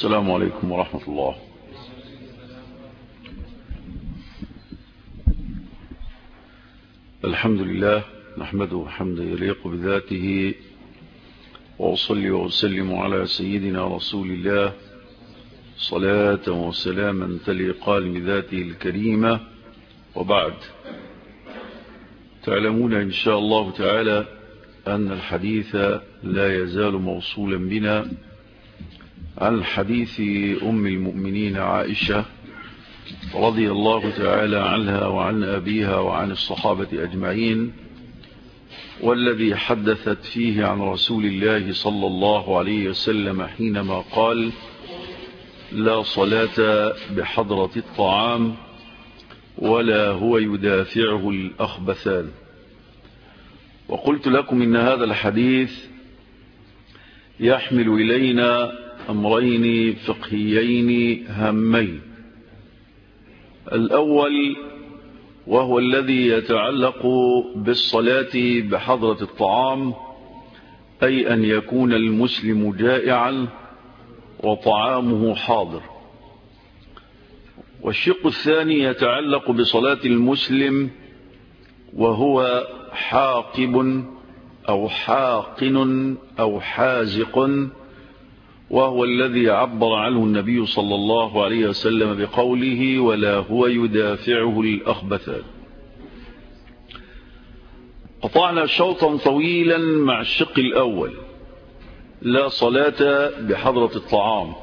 السلام عليكم ورحمة الله. الحمد لله نحمده حمدا يليق بذاته، وأصلي وأسلم على سيدنا رسول الله صلاة وسلاما تليقان بذاته الكريمة. وبعد، تعلمون إن شاء الله تعالى أن الحديث لا يزال موصولا بنا عن حديث أم المؤمنين عائشة رضي الله تعالى عنها وعن أبيها وعن الصحابة أجمعين، والذي حدثت فيه عن رسول الله صلى الله عليه وسلم حينما قال: لا صلاة بحضرة الطعام ولا هو يدافعه الأخبثان. وقلت لكم إن هذا الحديث يحمل إلينا أمرين فقهيين هامين. الأول وهو الذي يتعلق بالصلاة بحضرة الطعام، أي أن يكون المسلم جائعا وطعامه حاضر. والشق الثاني يتعلق بصلاة المسلم وهو حاقب أو حاقن أو حازق، وهو الذي عبر عنه النبي صلى الله عليه وسلم بقوله: ولا هو يدافعه الأخبثان. قطعنا شوطا طويلا مع الشق الأول، لا صلاة بحضرة الطعام،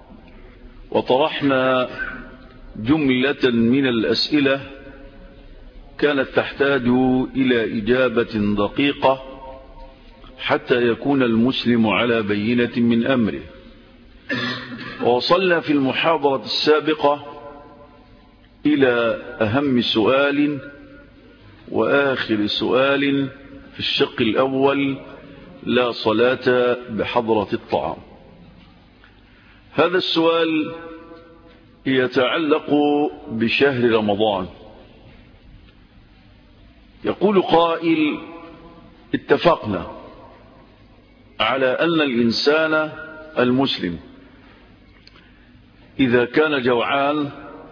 وطرحنا جملة من الأسئلة كانت تحتاج إلى إجابة دقيقة حتى يكون المسلم على بينة من أمره. ووصلنا في المحاضرة السابقة إلى أهم سؤال وآخر سؤال في الشق الأول: لا صلاة بحضرة الطعام. هذا السؤال يتعلق بشهر رمضان. يقول قائل: اتفقنا على أن الإنسان المسلم إذا كان جوعان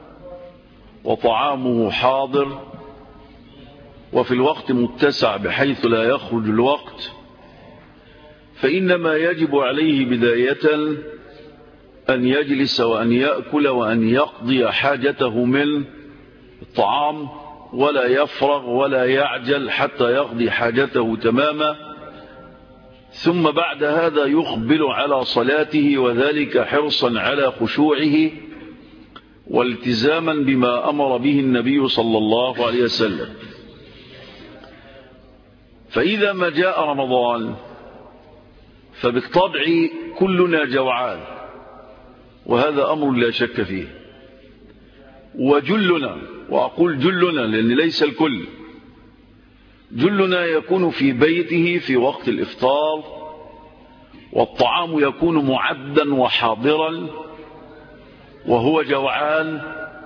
وطعامه حاضر وفي الوقت متسع بحيث لا يخرج الوقت، فإنما يجب عليه بداية أن يجلس وأن يأكل وأن يقضي حاجته من الطعام، ولا يفرغ ولا يعجل حتى يقضي حاجته تماما، ثم بعد هذا يقبل على صلاته، وذلك حرصا على خشوعه والتزاما بما أمر به النبي صلى الله عليه وسلم. فإذا ما جاء رمضان فبالطبع كلنا جوعان، وهذا أمر لا شك فيه. وجلنا، وأقول جلنا لأن ليس الكل، جلنا يكون في بيته في وقت الإفطار، والطعام يكون معدا وحاضرا وهو جوعان.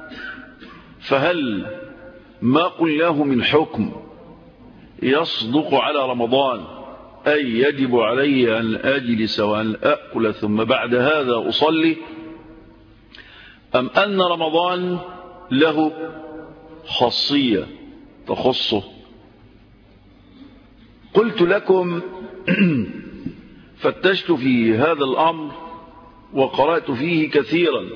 فهل ما قلناه من حكم يصدق على رمضان، أي يجب علي أن أجلس وأن أأكل ثم بعد هذا أصلي، أم أن رمضان له خاصية تخصه؟ قلت لكم فتشت في هذا الأمر وقرأت فيه كثيرا،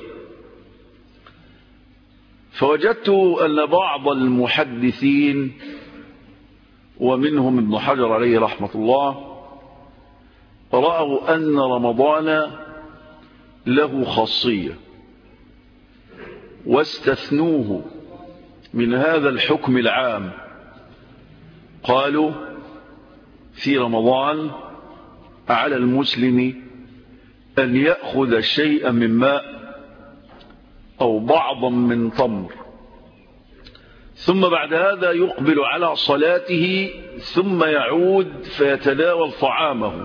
فوجدت أن بعض المحدثين ومنهم ابن حجر عليه رحمة الله رأوا أن رمضان له خاصية واستثنوه من هذا الحكم العام. قالوا: في رمضان على المسلم أن يأخذ شيئا من ماء أو بعضا من تمر، ثم بعد هذا يقبل على صلاته، ثم يعود فيتناول طعامه،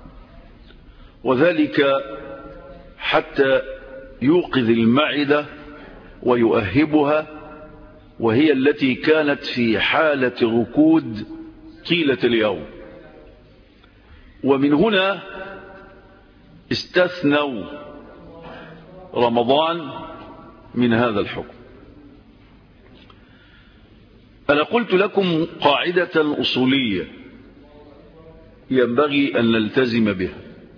وذلك حتى يوقظ المعدة ويؤهبها، وهي التي كانت في حالة ركود طيلة اليوم. ومن هنا استثنوا رمضان من هذا الحكم. أنا قلت لكم قاعدة أصولية ينبغي أن نلتزم بها.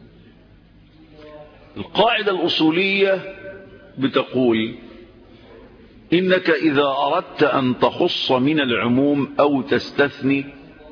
القاعدة الأصولية بتقول إنك إذا أردت أن تخص من العموم أو تستثني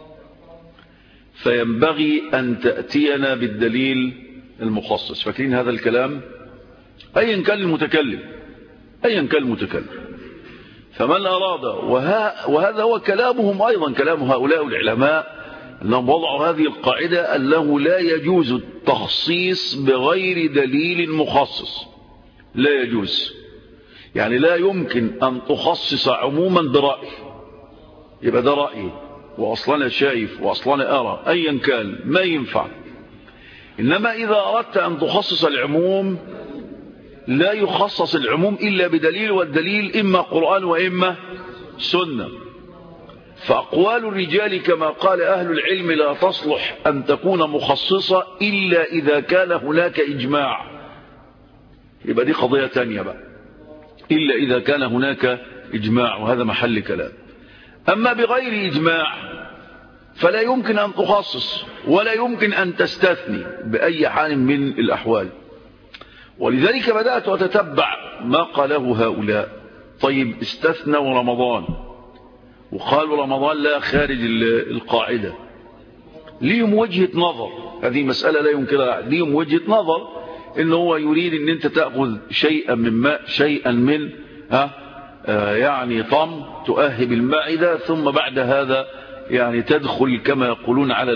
فينبغي أن تأتينا بالدليل المخصص. فاكرين هذا الكلام؟ أيا كان المتكلم فمن أراد، وهذا هو كلامهم أيضا، كلام هؤلاء العلماء أنهم وضعوا هذه القاعدة أنه لا يجوز التخصيص بغير دليل مخصص. لا يجوز، يعني لا يمكن أن تخصص عموما برأي، يبقى ده رأيي وأصلا شايف وأصلا أرى، أيا كان ما ينفع. إنما إذا أردت أن تخصص العموم لا يخصص العموم إلا بدليل، والدليل إما قرآن وإما سنة. فأقوال الرجال كما قال أهل العلم لا تصلح أن تكون مخصصة إلا إذا كان هناك إجماع. يبقى دي قضية تانية بقى، إلا إذا كان هناك إجماع، وهذا محل كلام. أما بغير إجماع فلا يمكن أن تخصص ولا يمكن أن تستثني بأي حال من الأحوال. ولذلك بدأت أتتبع ما قاله هؤلاء. طيب استثنوا رمضان وقالوا رمضان لا خارج القاعدة، ليهم وجهة نظر، هذه مسألة لا ينكرها، ليهم وجهة نظر إنه هو يريد إن أنت تأخذ شيئا من ماء، شيئا من يعني طم تؤهب المعدة، ثم بعد هذا يعني تدخل كما يقولون على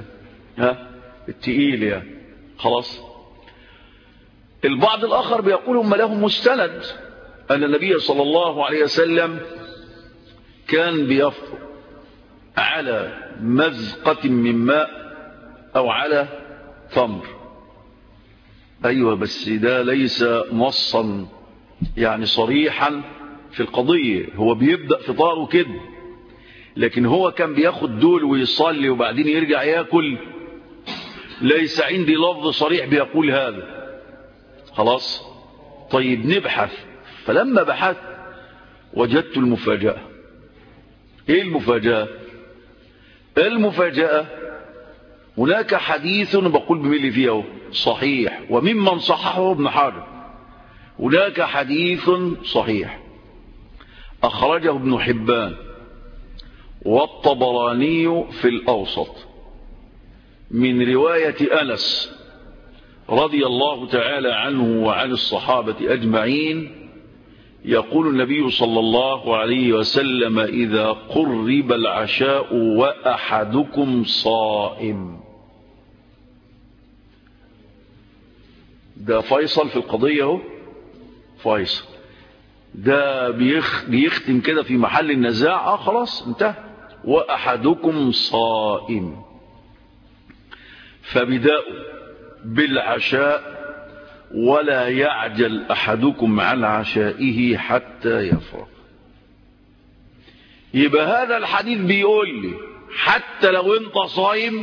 التقيل يعني خلاص. البعض الآخر بيقول هم لهم مستند أن النبي صلى الله عليه وسلم كان بيفطر على مزقة من ماء أو على تمر. أيوة، بس ده ليس نصا يعني صريحا في القضية، هو بيبدأ فطاره كده، لكن هو كان بياخد دول ويصلي وبعدين يرجع ياكل. ليس عندي لفظ صريح بيقول هذا. خلاص، طيب نبحث. فلما بحث وجدت المفاجأة. ايه المفاجأة؟ المفاجأة هناك حديث بقول بملي فيه صحيح، وممن صححه ابن حجر. هناك حديث صحيح أخرجه ابن حبان والطبراني في الأوسط من رواية أنس رضي الله تعالى عنه وعن الصحابة أجمعين، يقول النبي صلى الله عليه وسلم: إذا قرب العشاء وأحدكم صائم. ده فيصل في القضية اهو، فيصل ده بيختم كده في محل النزاع. خلاص انتهى. وأحدكم صائم، فبداء بالعشاء ولا يعجل أحدكم عن عشائه حتى يفرغ. يبقى هذا الحديث بيقول لي حتى لو انت صايم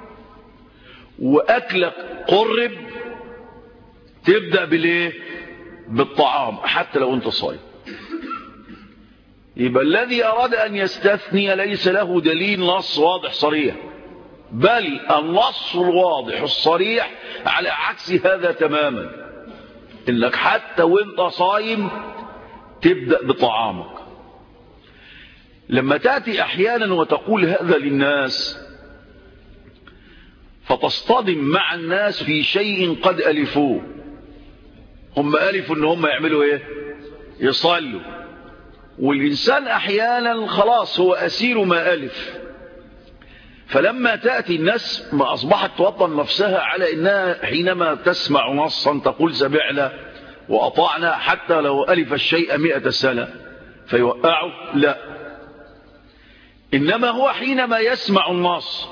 وأكلك قرب تبدأ بالايه؟ بالطعام حتى لو انت صايم. يبقى الذي أراد أن يستثني ليس له دليل نص واضح صريح، بل النص الواضح الصريح على عكس هذا تماما، إنك حتى وانت صايم تبدأ بطعامك. لما تأتي أحيانا وتقول هذا للناس فتصطدم مع الناس في شيء قد ألفوه. هم ألفوا إن هم يعملوا إيه؟ يصلوا. والإنسان أحيانا خلاص هو أسير ما ألف. فلما تأتي الناس ما أصبحت توطن نفسها على إنها حينما تسمع نصا تقول سمعنا وأطعنا حتى لو ألف الشيء 100 سنة فيوقعوا. لا، إنما هو حينما يسمع النص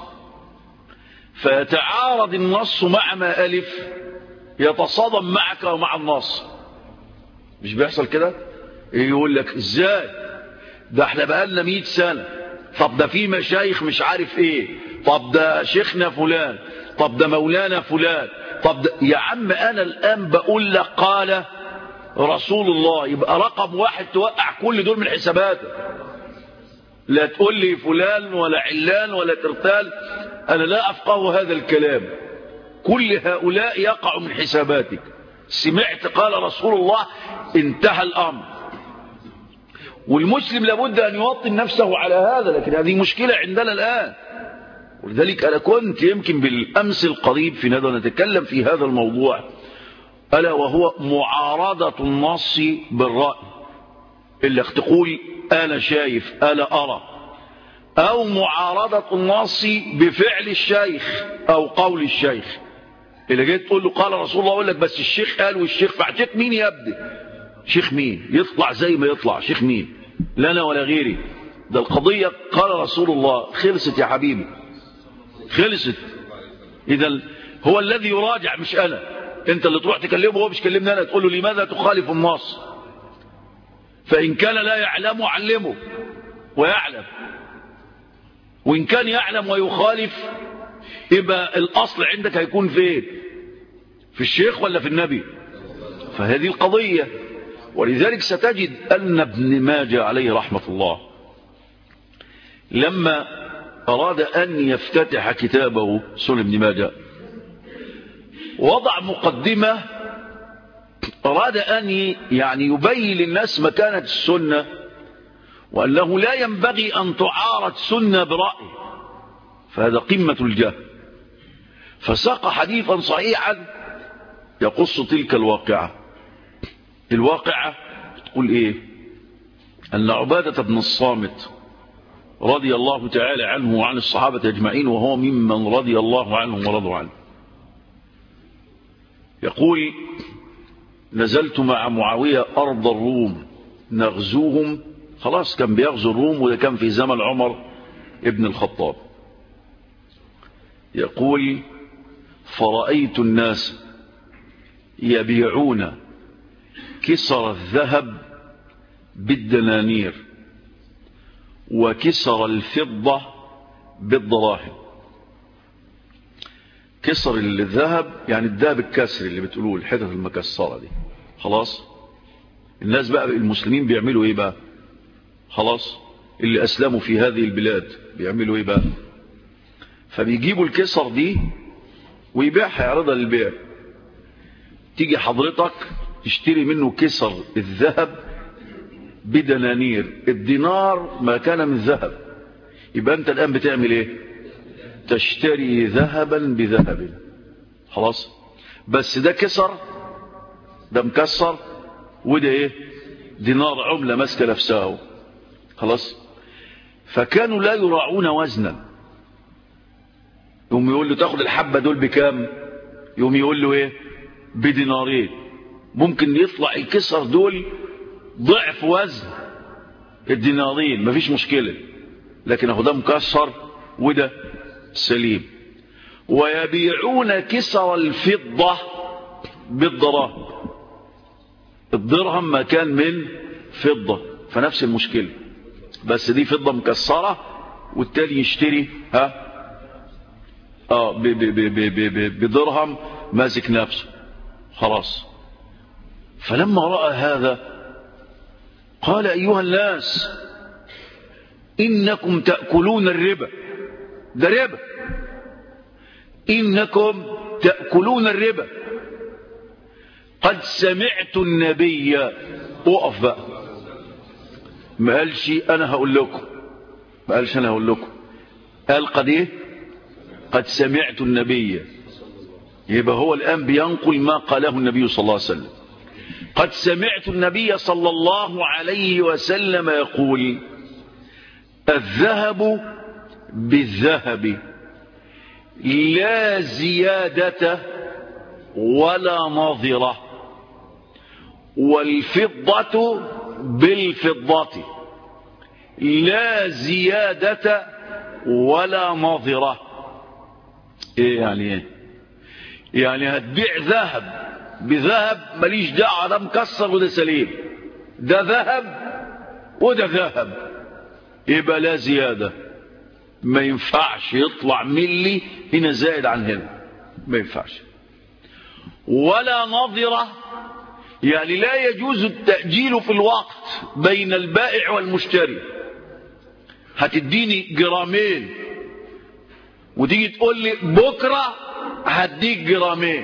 فيتعارض النص مع ما ألف يتصادم معك ومع النص. مش بيحصل كده؟ يقول لك ازاي ده احنا بقالنا 100 سنة، طب ده في مشايخ مش عارف ايه، طب ده شيخنا فلان، طب ده مولانا فلان، طب ده يا عم انا الان بقول لك قال رسول الله يبقى رقم واحد توقع كل دول من حساباتك. لا تقول لي فلان ولا علان ولا ترتال، أنا لا أفقه هذا الكلام. كل هؤلاء يقع من حساباتك. سمعت قال رسول الله، انتهى الأمر. والمسلم لابد أن يوطن نفسه على هذا، لكن هذه مشكلة عندنا الآن. ولذلك أنا كنت يمكن بالأمس القريب في ندوة نتكلم في هذا الموضوع، ألا وهو معارضة النص بالرأي. اللي تقول أنا شايف أنا أرى، أو معارضة النص بفعل الشيخ أو قول الشيخ. اللي جيت تقول له قال رسول الله، أقول لك بس الشيخ قال والشيخ فعل. شيخ مين يا ابني؟ شيخ مين؟ يطلع زي ما يطلع. شيخ مين؟ لا أنا ولا غيري. ده القضية قال رسول الله، خلصت يا حبيبي، خلصت. إذا هو الذي يراجع مش أنا. أنت اللي تروح تكلمه، هو مش كلمني أنا. تقول له لماذا تخالف النص؟ فإن كان لا يعلم علمه ويعلم، وإن كان يعلم ويخالف يبقى الأصل عندك هيكون فين؟ في الشيخ ولا في النبي؟ فهذه القضية. ولذلك ستجد أن ابن ماجه عليه رحمة الله لما أراد أن يفتتح كتابه سنن ابن ماجه وضع مقدمة، أراد أن يبين للناس مكانة السنة، وأنه لا ينبغي أن تعارض سنة برأي، فهذا قمة الجهل. فساق حديثا صحيحا يقص تلك الواقعة. الواقعة تقول إيه؟ أن عبادة بن الصامت رضي الله تعالى عنه وعن الصحابة أجمعين، وهو ممن رضي الله عنهم ورضوا عنه، يقول نزلت مع معاوية أرض الروم نغزوهم. خلاص كان بيغزو الروم، وده كان في زمن عمر ابن الخطاب. يقول فرأيت الناس يبيعون كسر الذهب بالدنانير وكسر الفضة بالدراهم. كسر الذهب يعني الذهب الكسر اللي بتقولوه، الحتت المكسرة دي. خلاص الناس بقى المسلمين بيعملوا ايه بقى؟ خلاص اللي اسلموا في هذه البلاد بيعملوا ايه بقى؟ فبيجيبوا الكسر دي ويبيعها، يعرضها للبيع. تيجي حضرتك تشتري منه كسر الذهب بدنانير، الدينار ما كان من ذهب. يبقى انت الان بتعمل ايه؟ تشتري ذهبا بذهب. خلاص بس ده كسر، ده مكسر، وده ايه؟ دينار، عملة ماسكه نفسها. خلاص فكانوا لا يراعون وزنا. يوم يقول له تاخد الحبة دول بكام؟ يوم يقول له ايه؟ بدينارين. ممكن يطلع الكسر دول ضعف وزن الدينارين، مفيش مشكلة، لكن اهو ده مكسر وده سليم. ويبيعون كسر الفضة بالدراهم، الدرهم ما كان من فضة، فنفس المشكلة، بس دي فضة مكسرة والتالي يشتري بدرهم ماسك نفسه. خلاص فلما رأى هذا قال أيها الناس إنكم تأكلون الربا. ده ربا، إنكم تأكلون الربا. قد سمعت النبي. وقف بقى، ما قالش أنا هقول لكم، ما قالش أنا هقول لكم، قال قد إيه؟ قد سمعت النبي. يبقى هو الآن بينقل ما قاله النبي صلى الله عليه وسلم. قد سمعت النبي صلى الله عليه وسلم يقول الذهب بالذهب لا زيادة ولا نظرة، والفضة بالفضة لا زيادة ولا نظرة. ايه يعني ايه؟ يعني هتبيع ذهب بذهب ماليش دعوه، ده مكسر وده سليم، ده ذهب وده ذهب، يبقى لا زياده، ما ينفعش يطلع ملي هنا زائد عن هنا، ما ينفعش. ولا نظره، يعني لا يجوز التأجيل في الوقت بين البائع والمشتري. هتديني جرامين وتيجي تقول لي بكرة هديك جرامين،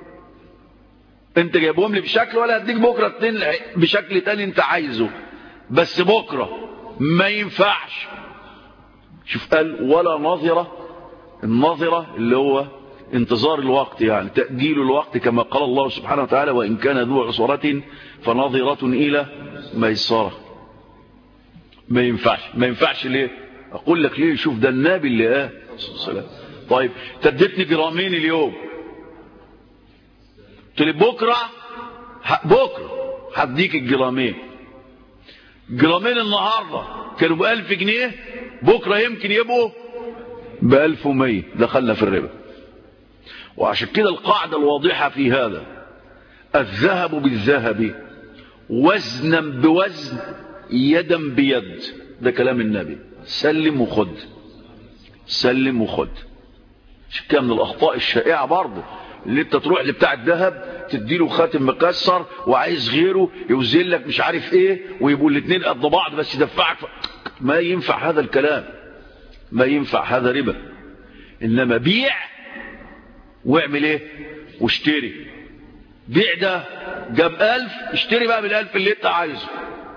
انت جايبهم لي بشكل، ولا هديك بكرة اتنين بشكل تاني انت عايزه، بس بكرة ما ينفعش. شوف قال ولا نظرة. النظرة اللي هو انتظار الوقت، يعني تأجيل الوقت كما قال الله سبحانه وتعالى وإن كان ذو عسرة فنظرة إلى ميسرة. ما ينفعش. ما ينفعش ليه؟ أقول لك ليه. شوف ده النبي اللي قال السلام. طيب تدتني جرامين اليوم، قلت لي بكرة هديك الجرامين. جرامين النهاردة كانوا ب1000 جنيه، بكرة يمكن يبقوا ب1100. دخلنا في الربا. وعشان كده القاعدة الواضحة في هذا الذهب بالذهب وزنا بوزن يدا بيد. ده كلام النبي. سلم وخد سلم وخد. عشان كده من الأخطاء الشائعة برضه اللي انت تروح لبتاع الذهب تديله خاتم مكسر وعايز غيره يوزن لك مش عارف ايه ويبقوا الاثنين قد بعض بس يدفعك ما ينفع هذا الكلام. ما ينفع. هذا ربا. انما بيع واعمل ايه واشتري. بيع ده جاب 1000 اشتري بقى بال1000 اللي انت عايزه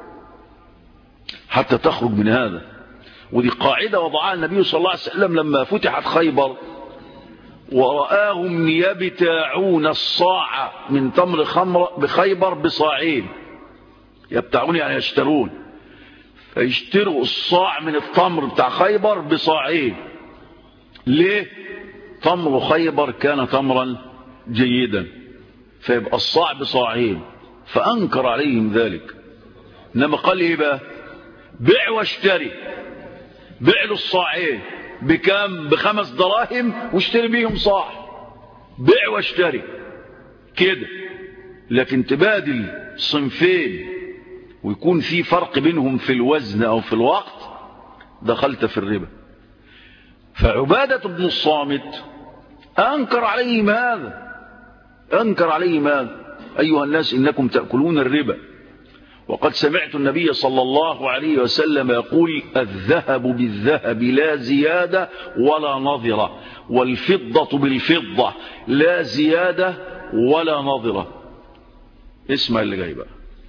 حتى تخرج من هذا. ودي قاعدة وضعها النبي صلى الله عليه وسلم لما فتحت خيبر ورآهم يبتاعون الصاع من تمر خمر بخيبر بصاعين. يبتاعون يعني يشترون، فيشتروا الصاع من التمر بتاع خيبر بصاعين. ليه؟ تمر خيبر كان تمرا جيدا فيبقى الصاع بصاعين، فأنكر عليهم ذلك. انما قال ايه بقى؟ بيع واشتري. بيع له الصاعين بكام؟ ب5 دراهم واشتري بيهم صاع. بيع واشتري كده. لكن تبادل صنفين ويكون في فرق بينهم في الوزن او في الوقت، دخلت في الربا. فعبادة بن الصامت انكر عليهم هذا. انكر عليهم هذا. ايها الناس انكم تأكلون الربا وقد سمعت النبي صلى الله عليه وسلم يقول الذهب بالذهب لا زيادة ولا نظرة، والفضة بالفضة لا زيادة ولا نظرة. اسمع اللي جاي بقى.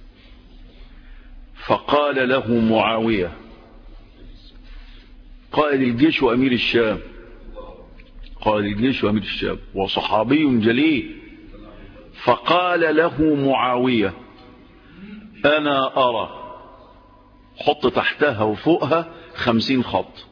فقال له معاوية قائد الجيش وأمير الشام، قائد الجيش وأمير الشام وصحابي جليل، فقال له معاوية أنا أرى، حط تحتها وفوقها 50 خط،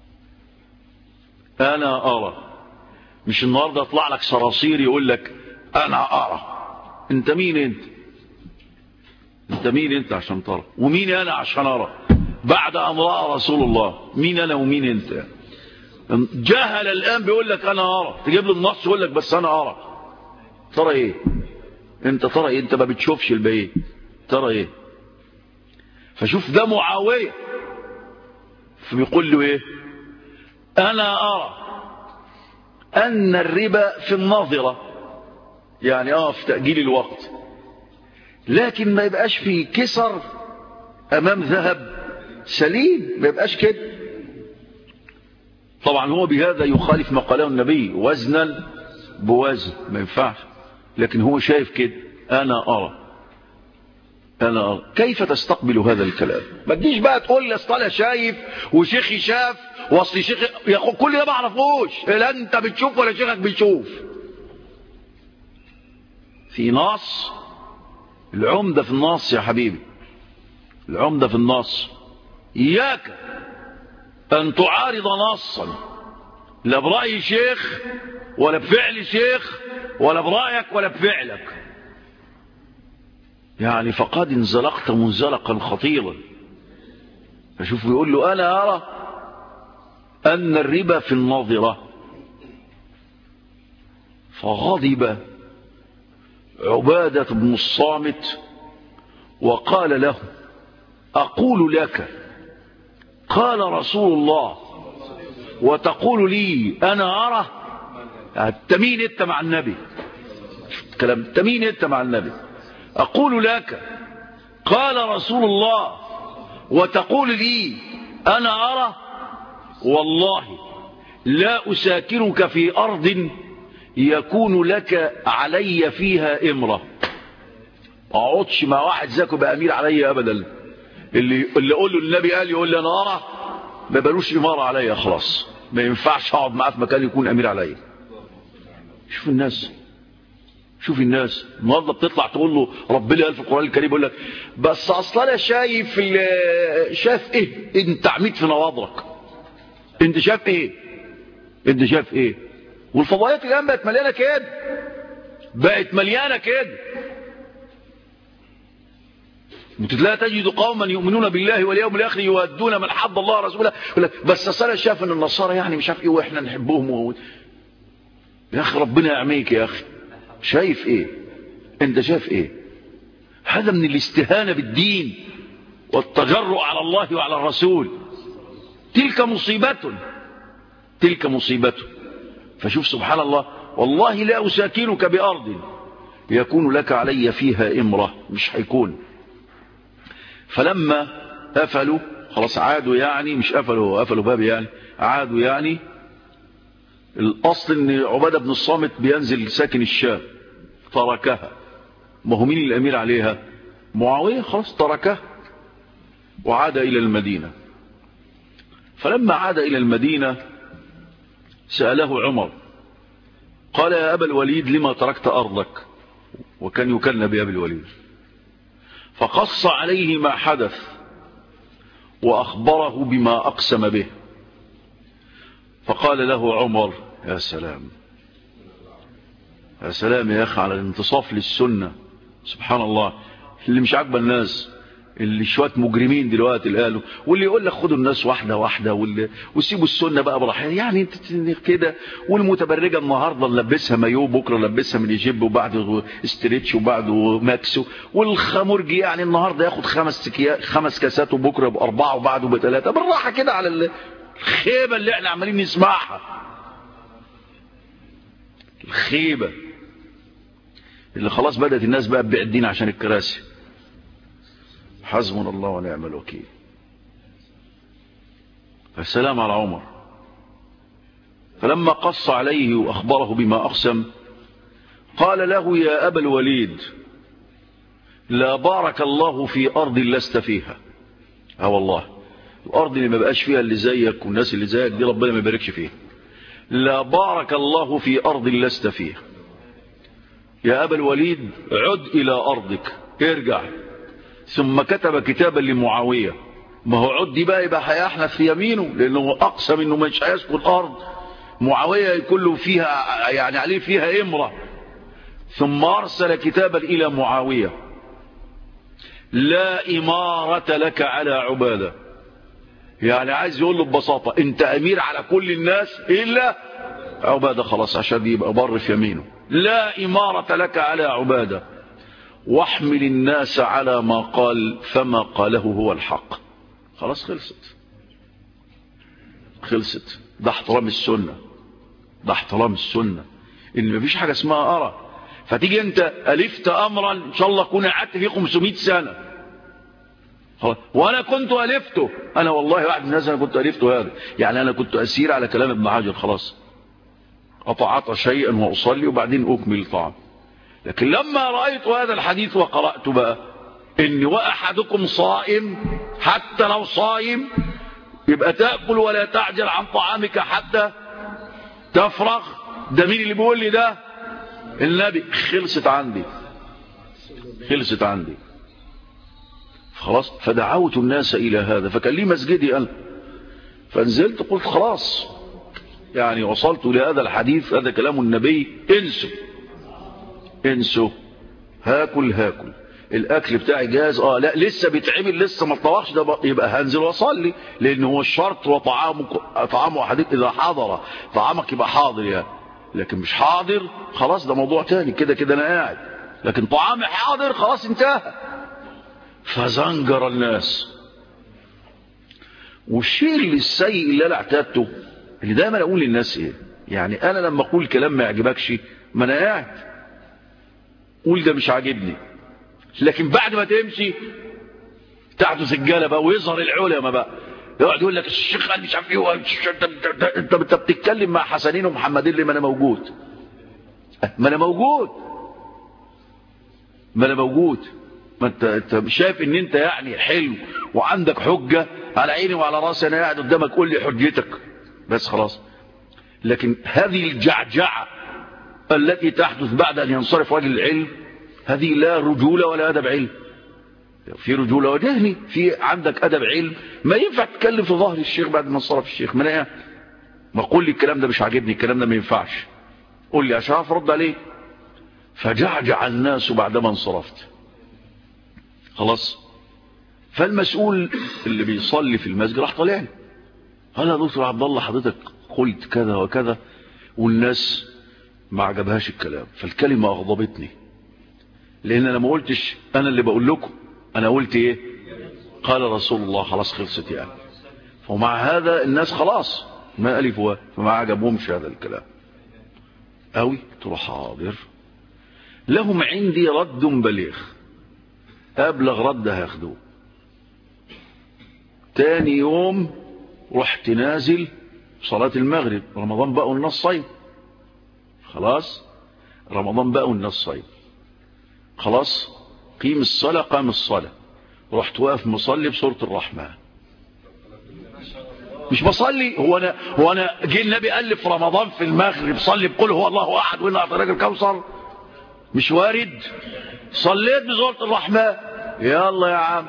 أنا أرى. مش النهاردة يطلع لك صراصير يقول لك أنا أرى. أنت مين أنت؟ أنت مين أنت عشان ترى؟ ومين أنا عشان أرى؟ بعد أن رأى رسول الله. مين أنا ومين أنت؟ جهل الآن بيقول لك أنا أرى، تجيب له النص يقول لك بس أنا أرى. ترى إيه؟ أنت ترى إيه؟ أنت ما بتشوفش البعيد. ترى إيه؟ فشوف ده معاوية فبيقول له إيه؟ أنا أرى أن الربا في النظرة، يعني في تأجيل الوقت، لكن ما يبقاش في كسر أمام ذهب سليم، ما يبقاش كده. طبعا هو بهذا يخالف ما قاله النبي وزنا بوزن، ما ينفعش. لكن هو شايف كده. أنا أرى. أنا أرى. كيف تستقبل هذا الكلام؟ ما تجيش بقى تقول لي اصل انا شايف وشيخي شاف واصل شيخي يا كل ده ما اعرفوش. لا انت بتشوف ولا شيخك بيشوف. في نص. العمدة في النص يا حبيبي، العمدة في النص. إياك أن تعارض نصا لا برأي شيخ ولا بفعل شيخ ولا برأيك ولا بفعلك. يعني فقد انزلقت منزلقا خطيرا. فشوف يقول له أنا أرى أن الربا في النظرة. فغضب عبادة بن الصامت وقال له أقول لك قال رسول الله وتقول لي أنا أرى؟ تمين أنت مع النبي. كلام تمين أنت مع النبي. أقول لك قال رسول الله وتقول لي أنا أرى؟ والله لا أساكنك في أرض يكون لك علي فيها إمرة. أقعدش مع واحد زيك بقى أمير علي أبدا. اللي أقول له النبي قال يقول لي أنا أرى، ما بلوش إمارة علي خلاص، ما ينفعش أقعد معاه في مكان يكون أمير علي. شوف الناس، شوف الناس النهارده بتطلع تقول له ربنا قال في القرآن الكريم يقول لك بس أصلا أنا شايف إيه؟ أنت عميد في نواضرك. أنت شايف إيه؟ أنت شايف إيه؟ والفضائيات الآن بقت مليانة كده، بقت مليانة كده. لا تجد قوما يؤمنون بالله واليوم الآخر يودون من حد الله ورسوله يقول لك بس أصل أنا شايف إن النصارى يعني مش عارف إيه وإحنا نحبهم. يا أخي ربنا يعميك يا أخي، شايف إيه؟ أنت شايف إيه؟ هذا من الاستهانة بالدين والتجرؤ على الله وعلى الرسول. تلك مصيبة، تلك مصيبة. فشوف سبحان الله، والله لا أساكنك بأرض يكون لك علي فيها إمرة، مش هيكون. فلما قفلوا خلاص عادوا، يعني مش قفلوا باب، يعني عادوا. يعني الأصل ان عبادة بن الصامت بينزل ساكن الشام، تركها. ما هو مين الأمير عليها؟ معاوية. خلاص تركها وعاد إلى المدينة. فلما عاد إلى المدينة سأله عمر قال يا أبا الوليد لما تركت أرضك؟ وكان يكن بأبي الوليد. فقص عليه ما حدث وأخبره بما أقسم به. فقال له عمر يا سلام، يا سلام يا أخي على الانتصاف للسنة. سبحان الله، اللي مش عاجبه الناس، اللي شوية مجرمين دلوقتي اللي قالوا، واللي يقول لك خدوا الناس واحدة واحدة وسيبوا السنة بقى براحتها. يعني انت كده. والمتبرجة النهاردة نلبسها مايو، بكرة نلبسها من يجيب وبعده استريتش وبعده ماكسو. والخمرجي يعني النهاردة ياخد 5 كاسات وبكرة ب4 وبعده ب3. بالراحة كده على الخيبة اللي احنا عمالين نسمعها. الخيبة اللي خلاص بدأت الناس بقى تبيع الدين عشان الكراسي. حسبنا الله ونعم الوكيل. فالسلام على عمر. فلما قص عليه وأخبره بما أقسم قال له يا أبا الوليد لا بارك الله في أرض لست فيها. والله الأرض اللي ما بقاش فيها اللي زيك والناس اللي زيك دي ربنا ما يباركش فيها. لا بارك الله في أرض لست فيها. يا أبا الوليد عد إلى أرضك، ارجع. ثم كتب كتابا لمعاوية. ما هو عد دي بقى يبقى هيحنث في يمينه، لأنه أقسم إنه مش هيسكن الأرض. معاوية يكون له فيها يعني عليه فيها إمرة. ثم أرسل كتابا إلى معاوية لا إمارة لك على عبادة. يعني عايز يقول له ببساطة أنت أمير على كل الناس إلا عبادة، خلاص عشان يبقى بر في يمينه. لا إمارة لك على عبادة واحمل الناس على ما قال فما قاله هو الحق. خلاص خلصت. ده احترام السنة، ده احترام السنة، ان مفيش حاجة اسمها أرى. فتيجي انت ألفت أمرا ان شاء الله كون قعدت فيه 500 سنة وانا كنت ألفته. انا والله واحد من الناس انا كنت ألفته هذا، يعني انا كنت أسير على كلام ابن حجر. خلاص أطعت شيئا وأصلي وبعدين أكمل الطعام. لكن لما رأيت هذا الحديث وقرأت بقى إن وأحدكم صائم، حتى لو صائم يبقى تأكل ولا تعجل عن طعامك حتى تفرغ. ده مين اللي بيقول لي ده؟ النبي. خلصت عندي. خلاص. فدعوت الناس إلى هذا. فكان لي مسجدي أنا، فنزلت قلت خلاص يعني وصلت لهذا الحديث، هذا كلام النبي، انسوا. هاكل الاكل بتاعي جاهز. لا لسه بيتعمل، لسه ما اتطبخش، ده يبقى هنزل واصلي، لان هو الشرط وطعام احدكم اذا حضر طعامك يبقى حاضر يعني. لكن مش حاضر خلاص ده موضوع تاني. كده انا قاعد، لكن طعامي حاضر خلاص انتهى. فزنجر الناس. والشيء اللي السيء اللي انا اعتدته، اللي دايما اقول للناس ايه، يعني انا لما اقول كلام ما يعجبكش ما انا قاعد، قول ده مش عاجبني. لكن بعد ما تمشي تحدث الجلبة ويظهر العلماء بقى، يقعد يقول لك الشيخ قال مش عارف ايه، انت بتتكلم مع حسنين ومحمدين ليه؟ ما انا موجود، ما انا موجود، ما انا موجود. ما انت شايف ان انت يعني حلو وعندك حجة، على عيني وعلى راسي، انا قاعد قدامك قول لي حجتك بس خلاص. لكن هذه الجعجعة التي تحدث بعد ان ينصرف رجل العلم، هذه لا رجولة ولا ادب علم. في رجولة وجهني، في عندك ادب علم، ما ينفع تتكلم في ظهر الشيخ بعد ما انصرف الشيخ. ما قول لي الكلام ده مش عاجبني، الكلام ده ما ينفعش، قول لي عشان اعرف ارد عليه. فجعجع الناس بعدما انصرفت خلاص. فالمسؤول اللي بيصلي في المسجد راح طالع لي، قال يا دكتور عبد الله حضرتك قلت كذا وكذا، والناس ما عجبهاش الكلام. فالكلمة اغضبتني، لان انا ما قلتش انا اللي بقول لكم، انا قلت ايه؟ قال رسول الله، خلاص خلصت يعني. ومع هذا الناس خلاص ما ألفوا، فما عجبهمش هذا الكلام قوي. تروح حاضر، لهم عندي رد بليغ، أبلغ رد هياخدوه. تاني يوم رحت نازل صلاة المغرب، رمضان بقوا الناس صيد خلاص، رمضان بقوا الناس صيد خلاص. قيم الصلاة، قام الصلاة، رحت واقف مصلي بسورة الرحمن. مش بصلي، هو انا جه النبي قال لي في رمضان في المغرب صلي بقول هو الله احد وإنا أعطيناك الكوثر؟ مش وارد. صليت بسورة الرحمن، يلا يا عم.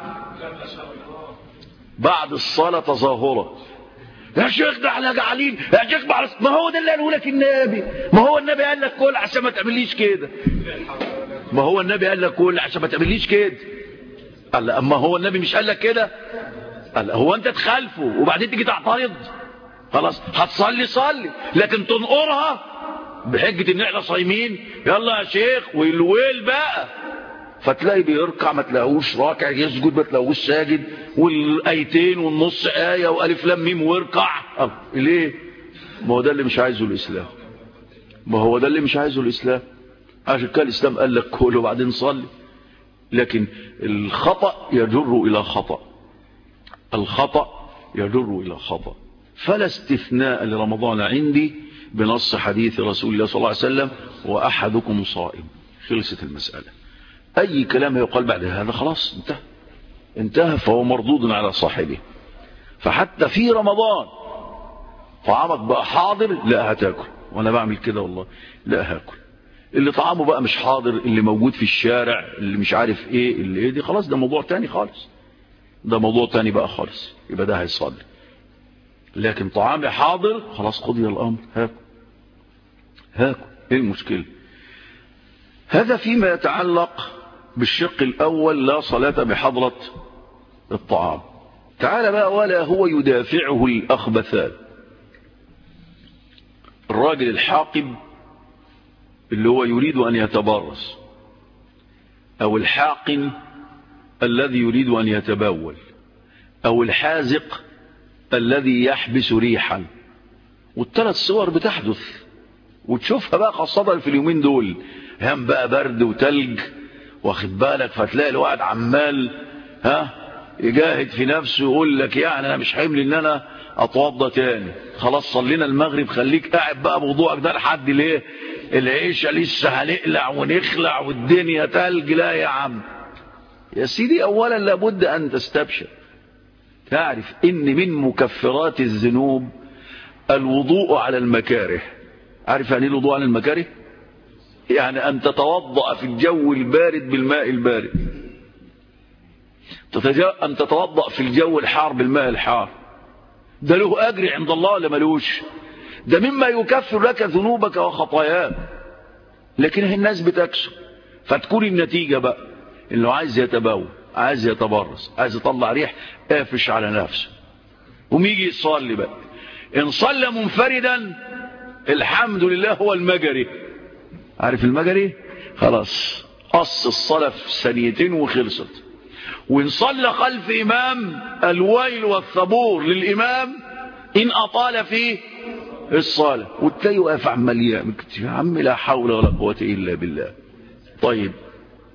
بعد الصلاة تظاهرة، يا شيخ ده احنا جعلين، يا شيخ ما هو ده اللي قاله لك النبي، ما هو النبي قال لك كل عشان ما تعمليش كده، ما هو النبي قال لك كل عشان ما تعمليش كده. قال اما هو النبي مش قال لك كده؟ قال هو انت تخالفه وبعدين تيجي تعترض؟ خلاص هتصلي صلي، لكن تنقرها بحجة ان احنا صايمين، يلا يا شيخ والويل بقى. فتلاقي بيركع ما تلاقوش راكع، يسجد ما تلاقوش ساجد، والايتين والنص آية والف لام ميم واركع. ليه؟ ما هو ده اللي مش عايزه الاسلام، ما هو ده اللي مش عايزه الاسلام. عشان كده الاسلام قال لك كل وبعدين صلي. لكن الخطأ يجر الى خطأ، الخطأ يجر الى خطأ. فلا استثناء لرمضان عندي بنص حديث رسول الله صلى الله عليه وسلم واحدكم صائم. خلصت المسألة. اي كلام يقال بعد هذا خلاص انتهى، فهو مردود على صاحبه. فحتى في رمضان طعامك بقى حاضر، لا هتاكل، وانا بعمل كده والله، لا هاكل. اللي طعامه بقى مش حاضر، اللي موجود في الشارع، اللي مش عارف ايه اللي ايه دي، خلاص ده موضوع تاني خالص، ده موضوع تاني بقى خالص، يبقى ده هيصلي. لكن طعامي حاضر خلاص قضي الامر، هاكل. ايه المشكلة؟ هذا فيما يتعلق بالشق الاول، لا صلاة بحضرة الطعام. تعال بقى، ولا هو يدافعه الاخبثان. الراجل الحاقب اللي هو يريد ان يتبرص، او الحاقن الذي يريد ان يتبول، او الحازق الذي يحبس ريحا. والثلاث صور بتحدث وتشوفها بقى، خاصة في اليومين دول، هم بقى برد وتلج، واخد بالك، فتلاقي الواحد عمال يجاهد في نفسه، يقول لك يعني انا مش حمل ان انا اتوضى تاني، خلاص صلينا المغرب، خليك قاعد بقى بوضوءك ده لحد ليه؟ العيشه لسه هنقلع ونخلع والدنيا تلج. لا يا عم يا سيدي، اولا لابد ان تستبشر، تعرف ان من مكفرات الذنوب الوضوء على المكاره. عارف يعني ايه الوضوء على المكاره؟ يعني ان تتوضأ في الجو البارد بالماء البارد، أن تتوضأ في الجو الحار بالماء الحار. ده له أجر عند الله ولا ملوش؟ ده مما يكفر لك ذنوبك وخطاياك. لكن الناس بتكسر، فتكون النتيجة بقى إنه عايز يتبول، عايز يتبرص، عايز يطلع ريح، قافش على نفسه، وميجي يصلي بقى. إن صلى منفردا الحمد لله هو المجري. عارف المجري؟ خلاص قص الصلاة في ثانيتين وخلصت. وإن صلى خلف إمام الويل والثبور للإمام إن أطال فيه الصلاة. والتاني واقف عمال يعمل يا عم، لا حول ولا قوة إلا بالله. طيب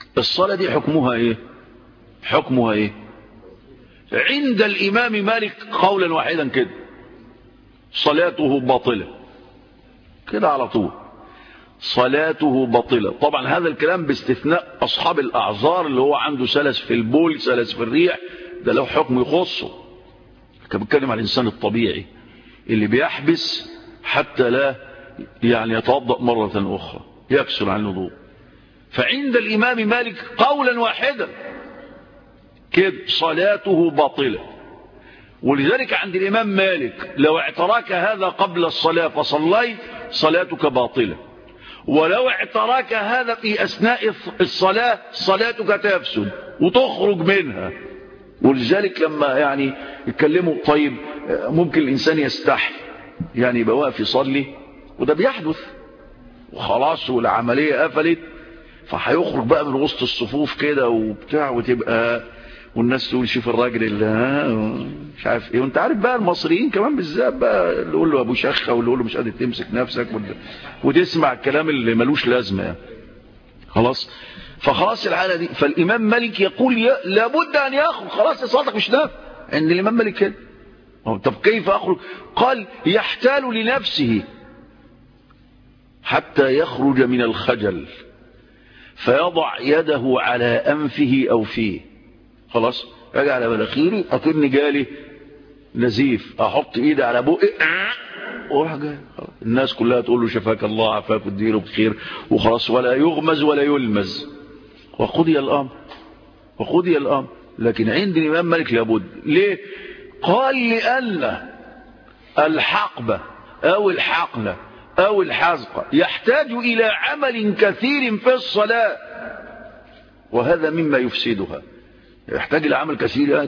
الصلاة دي حكمها ايه؟ حكمها ايه؟ عند الإمام مالك قولا واحدا كده صلاته باطلة كده على طول، صلاته باطلة. طبعا هذا الكلام باستثناء أصحاب الأعذار اللي هو عنده سلس في البول سلس في الريح، ده له حكم يخصه. كان بيتكلم عن الإنسان الطبيعي اللي بيحبس حتى لا يعني يتوضأ مرة أخرى يكسر عن الوضوء. فعند الإمام مالك قولا واحدا كده صلاته باطلة. ولذلك عند الإمام مالك لو اعتراك هذا قبل الصلاة فصليت صلاتك باطلة، ولو اعتراك هذا في أثناء الصلاة صلاتك تفسد وتخرج منها. ولذلك لما يعني يتكلموا طيب ممكن الإنسان يستحي يعني يبقى واقف يصلي وده بيحدث وخلاص والعملية قفلت، فهيخرج بقى من وسط الصفوف كده وبتاع وتبقى والناس تقول شوف الراجل اللي مش عارف ايه. وانت عارف بقى المصريين كمان بالذات بقى اللي يقول له ابو شخه واللي يقول له مش قادر تمسك نفسك وتسمع الكلام اللي ملوش لازمه يعني. خلاص فخلاص الحاله دي فالامام مالك يقول لابد ان يخرج خلاص صلاتك مش نافع. عند الامام مالك كده. طب كيف اخرج؟ قال يحتال لنفسه حتى يخرج من الخجل فيضع يده على انفه او فيه. خلاص اجي على مناخيري اكن جالي نزيف احط ايدي على بقي وراح جاي الناس كلها تقول له شفاك الله عافاك واديله بخير وخلاص ولا يغمز ولا يلمز وقضي الامر وقضي الامر. لكن عند الامام مالك لابد. ليه؟ قال لأن الحقبة او الحقنة او الحزقة يحتاج الى عمل كثير في الصلاة وهذا مما يفسدها. يحتاج الى عمل كثير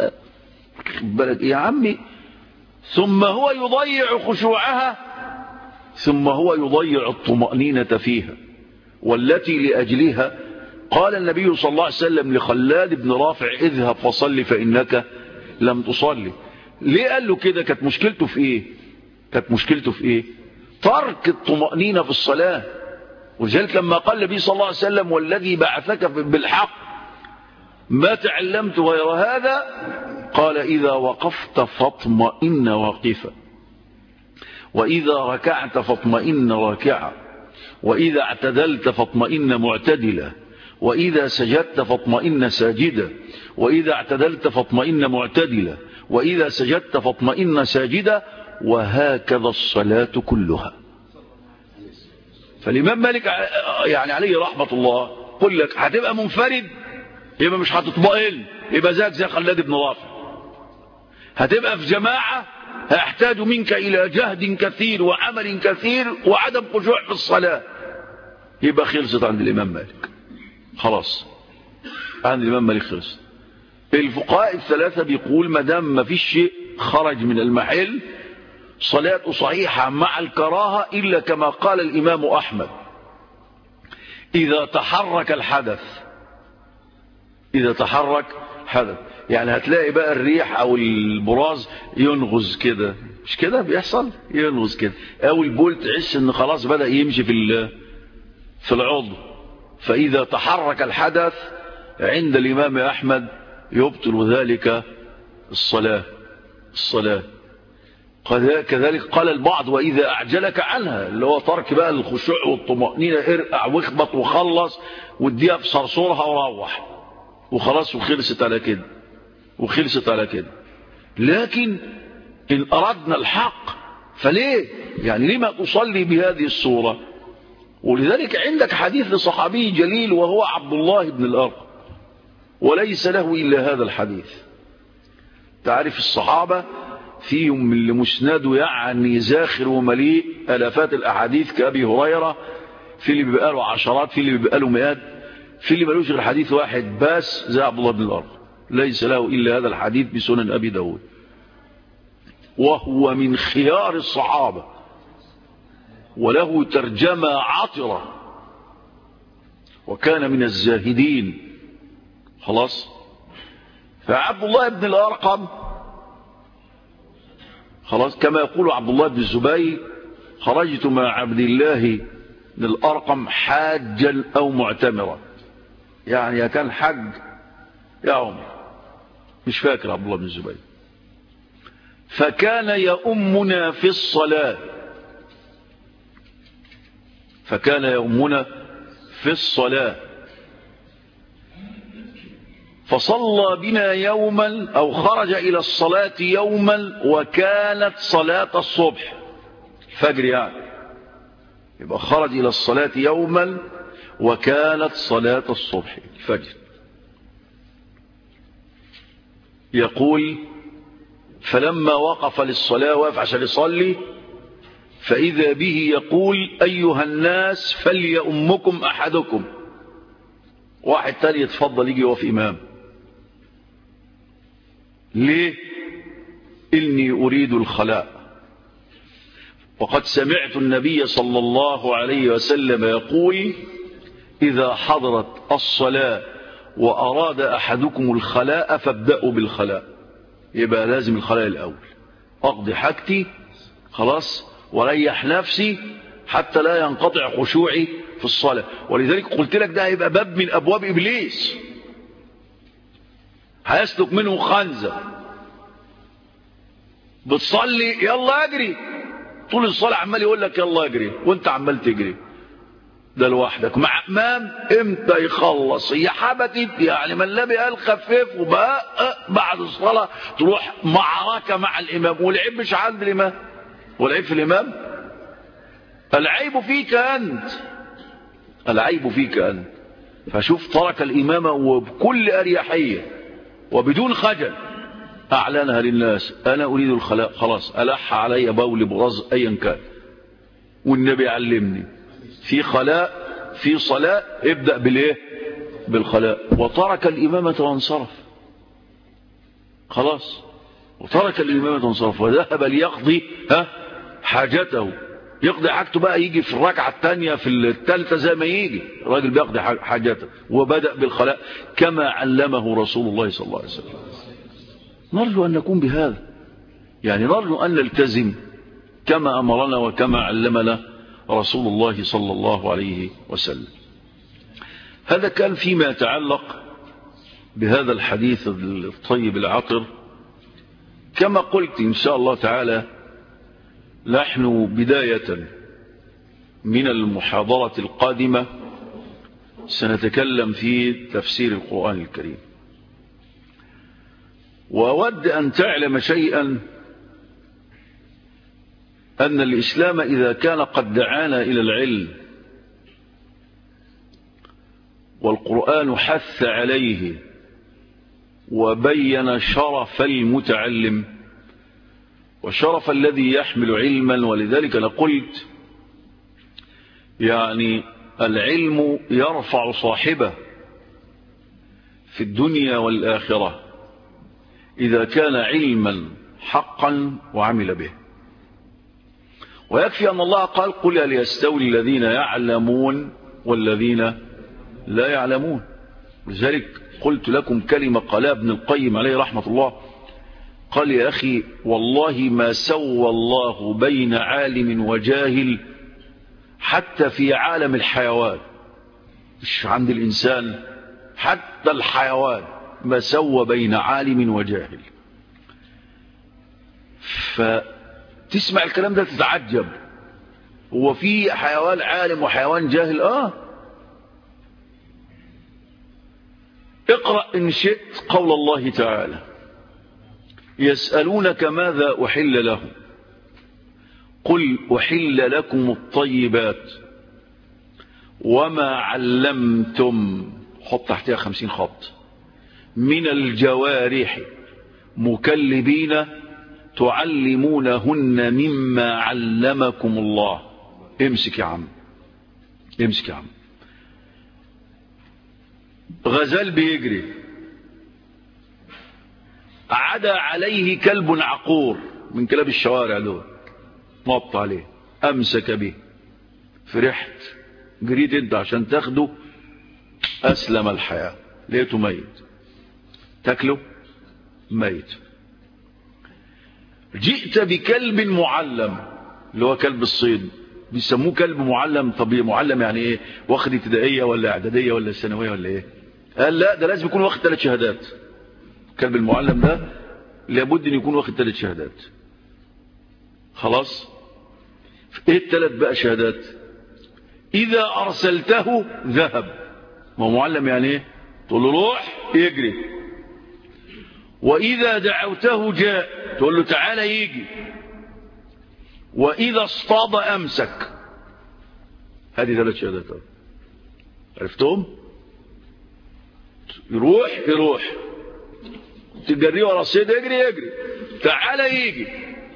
بالك يا عمي. ثم هو يضيع خشوعها ثم هو يضيع الطمأنينة فيها والتي لأجلها قال النبي صلى الله عليه وسلم لخلاد بن رافع اذهب فصل فإنك لم تصلي. ليه قال له كده؟ كانت مشكلته في ايه؟ كانت مشكلته في ايه؟ ترك الطمأنينة في الصلاة. ولذلك لما قال النبي صلى الله عليه وسلم والذي بعثك بالحق ما تعلمت غير هذا قال إذا وقفت فاطمئن واقفا وإذا ركعت فاطمئن راكعا وإذا اعتدلت فاطمئن معتدلا وإذا سجدت فاطمئن ساجدا وإذا اعتدلت فاطمئن معتدلا وإذا سجدت فاطمئن ساجدا وهكذا الصلاة كلها. فالإمام مالك يعني عليه رحمة الله قل لك هتبقى منفرد يبقى مش هتطمئن يبقى زي خلاد بن رافع. هتبقى في جماعة هيحتاج منك إلى جهد كثير وعمل كثير وعدم خشوع في الصلاة يبقى خلصت عند الإمام مالك. خلاص عند الإمام مالك خلصت. الفقهاء الثلاثة بيقول ما دام ما فيش شيء خرج من المحل صلاته صحيحة مع الكراهة إلا كما قال الإمام أحمد إذا تحرك الحدث. إذا تحرك حدث يعني هتلاقي بقى الريح أو البراز ينغز كده مش كده بيحصل ينغز كده أو البول تحس إن خلاص بدأ يمشي في العضو. فإذا تحرك الحدث عند الإمام أحمد يبطل ذلك الصلاة. كذلك قال البعض وإذا أعجلك عنها اللي هو ترك بقى الخشوع والطمأنينة ارقع واخبط وخلص واديها في صرصورها وروح وخلاص وخلصت على كده. لكن إن أردنا الحق فليه يعني لما تصلي بهذه الصورة؟ ولذلك عندك حديث لصحابي جليل وهو عبد الله بن الأرقم وليس له إلا هذا الحديث. تعرف الصحابة فيهم من اللي مسنده يعني زاخر ومليء ألافات الأحاديث كأبي هريرة، في اللي بيبقى له عشرات، في اللي بيبقى له مئات، في اللي ملوش غير حديث واحد بس زي عبد الله بن الأرقم ليس له إلا هذا الحديث بسنن أبي داود وهو من خيار الصحابة وله ترجمة عطرة وكان من الزاهدين. خلاص فعبد الله بن الأرقم خلاص كما يقول عبد الله بن الزبير خرجت مع عبد الله بن الأرقم حاجا أو معتمرا. يعني يا كان حج يا عمر، مش فاكر عبد الله بن الزبير. فكان يؤمنا في الصلاة، فكان يؤمنا في الصلاة، فصلى بنا يوما أو خرج إلى الصلاة يوما وكانت صلاة الصبح، الفجر يعني، يبقى خرج إلى الصلاة يوما وكانت صلاة الصبح الفجر. يقول فلما وقف للصلاة، واقف عشان يصلي، فإذا به يقول أيها الناس فليؤمكم أحدكم. واحد تاني يتفضل يجي يقف إمام. ليه؟ إني أريد الخلاء. وقد سمعت النبي صلى الله عليه وسلم يقول إذا حضرت الصلاة وأراد أحدكم الخلاء فابدأوا بالخلاء. يبقى لازم الخلاء الأول، أقضي حاجتي خلاص وريح نفسي حتى لا ينقطع خشوعي في الصلاة. ولذلك قلت لك ده هيبقى باب من أبواب إبليس، هيسلك منه خنزة. بتصلي يلا اجري، طول الصلاة عمال يقول لك يلا اجري وانت عمال تجري، ده لوحدك. مع امام امتى يخلص هي حبتت يعني من لبي قال خفف، وبقى بعد الصلاة تروح معركة مع الامام. والعيب مش عند الامام، والعيب في الامام، العيب فيك انت، العيب فيك انت. فشوف ترك الامامة وبكل اريحية وبدون خجل اعلنها للناس، انا اريد الخلاء، خلاص الح علي بول برز ايا كان، والنبي علمني في خلاء في صلاة ابدأ بالايه؟ بالخلاء. وترك الامامة وانصرف، خلاص، وترك الامامة وانصرف وذهب ليقضي حاجته. يقضي حاجته بقى، يجي في الركعة الثانية في الثالثة زي ما يجي الراجل بيقضي حاجته، وبدأ بالخلاء كما علمه رسول الله صلى الله عليه وسلم. نرجو أن نكون بهذا، يعني نرجو أن نلتزم كما أمرنا وكما علمنا رسول الله صلى الله عليه وسلم. هذا كان فيما يتعلق بهذا الحديث الطيب العطر. كما قلت إن شاء الله تعالى نحن بداية من المحاضرة القادمة سنتكلم في تفسير القرآن الكريم. وأود أن تعلم شيئا، أن الإسلام إذا كان قد دعانا إلى العلم والقرآن حث عليه وبين شرف المتعلم وشرف الذي يحمل علما، ولذلك أنا قلت يعني العلم يرفع صاحبه في الدنيا والآخرة إذا كان علما حقا وعمل به. ويكفي أن الله قال قل هل يستوي الذين يعلمون والذين لا يعلمون. لذلك قلت لكم كلمة قالها ابن القيم عليه رحمة الله، قال يا أخي والله ما سوى الله بين عالم وجاهل حتى في عالم الحيوان، مش عند الإنسان، حتى الحيوان ما سوى بين عالم وجاهل. فتسمع الكلام ده تتعجب، هو في حيوان عالم وحيوان جاهل؟ اقرأ إن شئت قول الله تعالى يسألونك ماذا أحل لهم قل أحل لكم الطيبات وما علمتم، حط تحتها 50 خط، من الجوارح مكلبين تعلمونهن مما علمكم الله. امسك يا عم، امسك يا عم. غزال بيجري عدا عليه كلب عقور من كلاب الشوارع دول، نط عليه امسك به، فرحت جريت انت عشان تاخده، اسلم الحياة، لقيته ميت، تاكله ميت. جئت بكلب معلم اللي هو كلب الصيد، بيسموه كلب معلم. طب معلم يعني ايه؟ واخد ابتدائيه ولا اعداديه ولا ثانويه ولا ايه؟ قال لا ده لازم يكون واخد 3 شهادات. الكلب المعلم ده لابد ان يكون واخد 3 شهادات. خلاص. ايه ال3 بقى شهادات؟ اذا ارسلته ذهب، ما هو معلم يعني ايه؟ تقول له روح يجري. واذا دعوته جاء، تقول له تعالى يجي. واذا اصطاد امسك. هذه 3 شهادات. عرفتهم؟ يروح تجريه ورا الصيد يجري، تعالى يجي.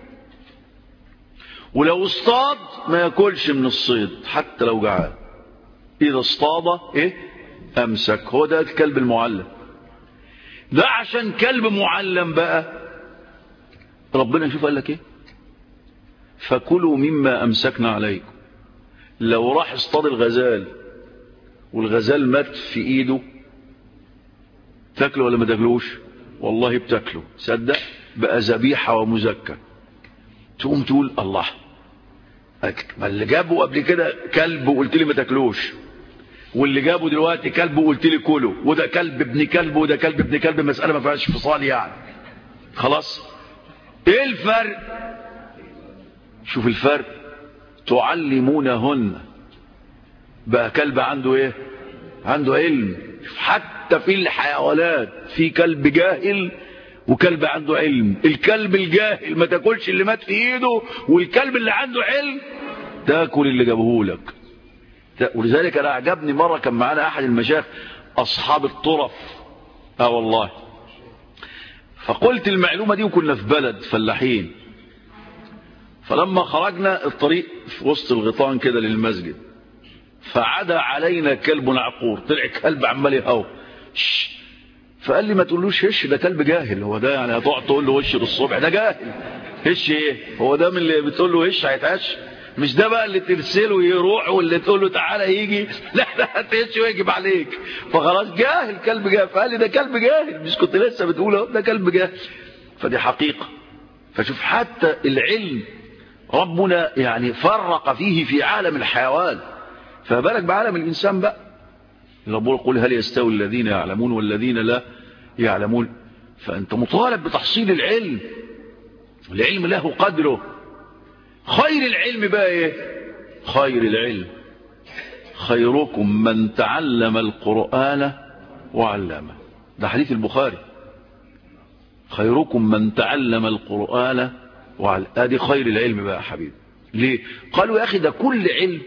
ولو اصطاد ما ياكلش من الصيد حتى لو جعان. اذا اصطاد ايه؟ امسك. هو ده الكلب المعلم. ده عشان كلب معلم بقى ربنا يشوف قال لك ايه؟ فكلوا مما امسكنا عليكم. لو راح اصطاد الغزال والغزال مات في ايده، تاكله ولا ما تاكلوش؟ والله بتاكله. صدق بقى ذبيحه ومزكى. تقوم تقول الله، ما اللي جابه قبل كده كلب وقلت لي ما تاكلوش، واللي جابه دلوقتي كلب وقلت لي كله، وده كلب ابن كلب وده كلب ابن كلب. مسألة ما فيهاش فصال يعني. خلاص. ايه الفرق؟ شوف الفرق. تعلمونهن. بقى كلب عنده ايه؟ عنده علم. حتى في الحيوانات في كلب جاهل وكلب عنده علم. الكلب الجاهل ما تاكلش اللي مات في ايده، والكلب اللي عنده علم تاكل اللي جابهولك. ولذلك انا اعجبني مره كان معانا احد المشايخ اصحاب الطرف. والله. فقلت المعلومه دي وكنا في بلد فلاحين. فلما خرجنا الطريق في وسط الغيطان كده للمسجد، فعدا علينا كلب عقور. طلع كلب عمال يهوى. فقال لي ما تقولوش هش، ده كلب جاهل. هو ده يعني هتقعد تقول له هش للصبح؟ ده جاهل. هش ايه؟ هو ده من اللي بتقول له هش هيتهش؟ مش ده بقى اللي ترسله يروح واللي تقول له تعالى يجي؟ لا ده هتهش ويجب عليك. فخلاص جاهل، كلب جاهل. فقال لي ده كلب جاهل، مش كنت لسه بتقول ده كلب جاهل؟ فدي حقيقة. فشوف حتى العلم ربنا يعني فرق فيه في عالم الحيوان، فبالك بعالم الإنسان بقى. ربنا يقول هل يستوي الذين يعلمون والذين لا يعلمون؟ فأنت مطالب بتحصيل العلم. العلم له قدره. خير العلم بقى ايه؟ خير العلم خيركم من تعلم القرآن وعلمه. ده حديث البخاري. خيركم من تعلم القرآن وعلمه. ادي خير العلم بقى يا حبيبي. ليه؟ قالوا يا اخي ده كل علم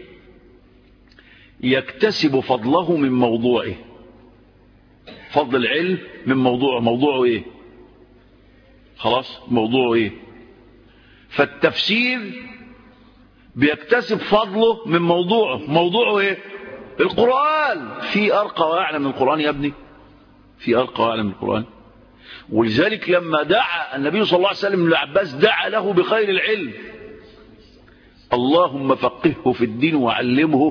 يكتسب فضله من موضوعه. فضل العلم من موضوعه ايه؟ خلاص موضوعه ايه؟ فالتفسير بيكتسب فضله من موضوعه ايه؟ القرآن. في ارقى واعلى من القرآن يا ابني؟ في ارقى واعلى من القرآن. ولذلك لما دعا النبي صلى الله عليه وسلم للعباس دعا له بخير العلم. اللهم فقهه في الدين وعلمه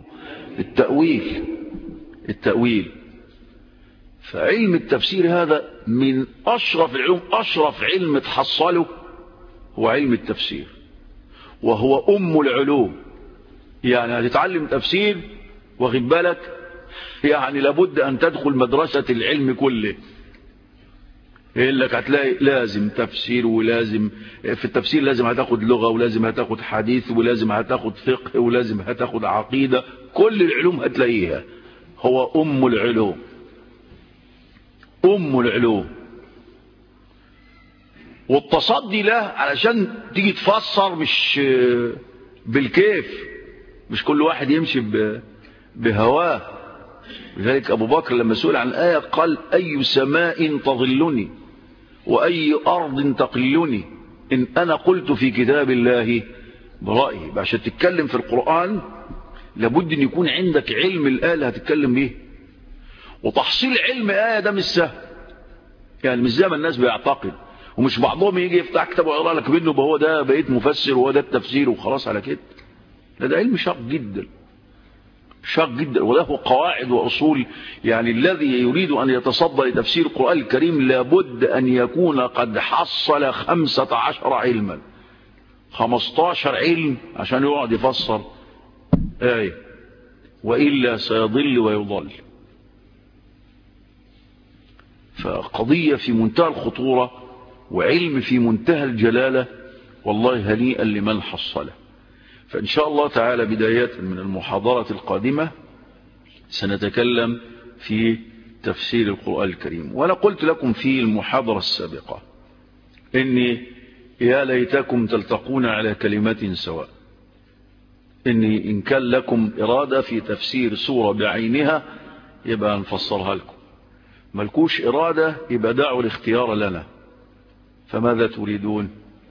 التأويل. فعلم التفسير هذا من أشرف العلوم. أشرف علم تحصله هو علم التفسير، وهو أم العلوم. يعني هتتعلم تفسير واخد بالك، يعني لابد أن تدخل مدرسة العلم كله. يقول لك هتلاقي لازم تفسير، ولازم في التفسير لازم هتاخد لغة، ولازم هتاخد حديث، ولازم هتاخد فقه، ولازم هتاخد عقيدة. كل العلوم هتلاقيها. هو أم العلوم. أم العلوم. والتصدي له علشان تيجي تفسر مش بالكيف، مش كل واحد يمشي بهواه. لذلك أبو بكر لما سئل عن آية قال أي سماء تظلني وأي أرض تقلني إن أنا قلت في كتاب الله برأيي. عشان تتكلم في القرآن لابد أن يكون عندك علم الآية اللي هتتكلم به. وتحصيل علم آية ده مش سهل، يعني مش زي ما الناس بيعتقد. ومش بعضهم يجي يفتح كتاب ويقرأ لك منه هو ده بقيت مفسر وهو ده التفسير وخلاص على كده. ده علم شاق جدا، شاق جدا، وله قواعد وأصول. يعني الذي يريد أن يتصدى لتفسير القرآن الكريم لابد أن يكون قد حصل 15 علما، 15 علم عشان يقعد يفسر آية، وإلا سيضل ويضل. فقضية في منتهى الخطورة وعلم في منتهى الجلالة، والله هنيئا لمن حصله. فإن شاء الله تعالى بداية من المحاضرة القادمة سنتكلم في تفسير القرآن الكريم. وأنا قلت لكم في المحاضرة السابقة إني يا ليتكم تلتقون على كلمة سواء، إني إن كان لكم إرادة في تفسير سورة بعينها يبقى نفسرها لكم، ملكوش إرادة يبقى دعوا الاختيار لنا. فماذا تريدون؟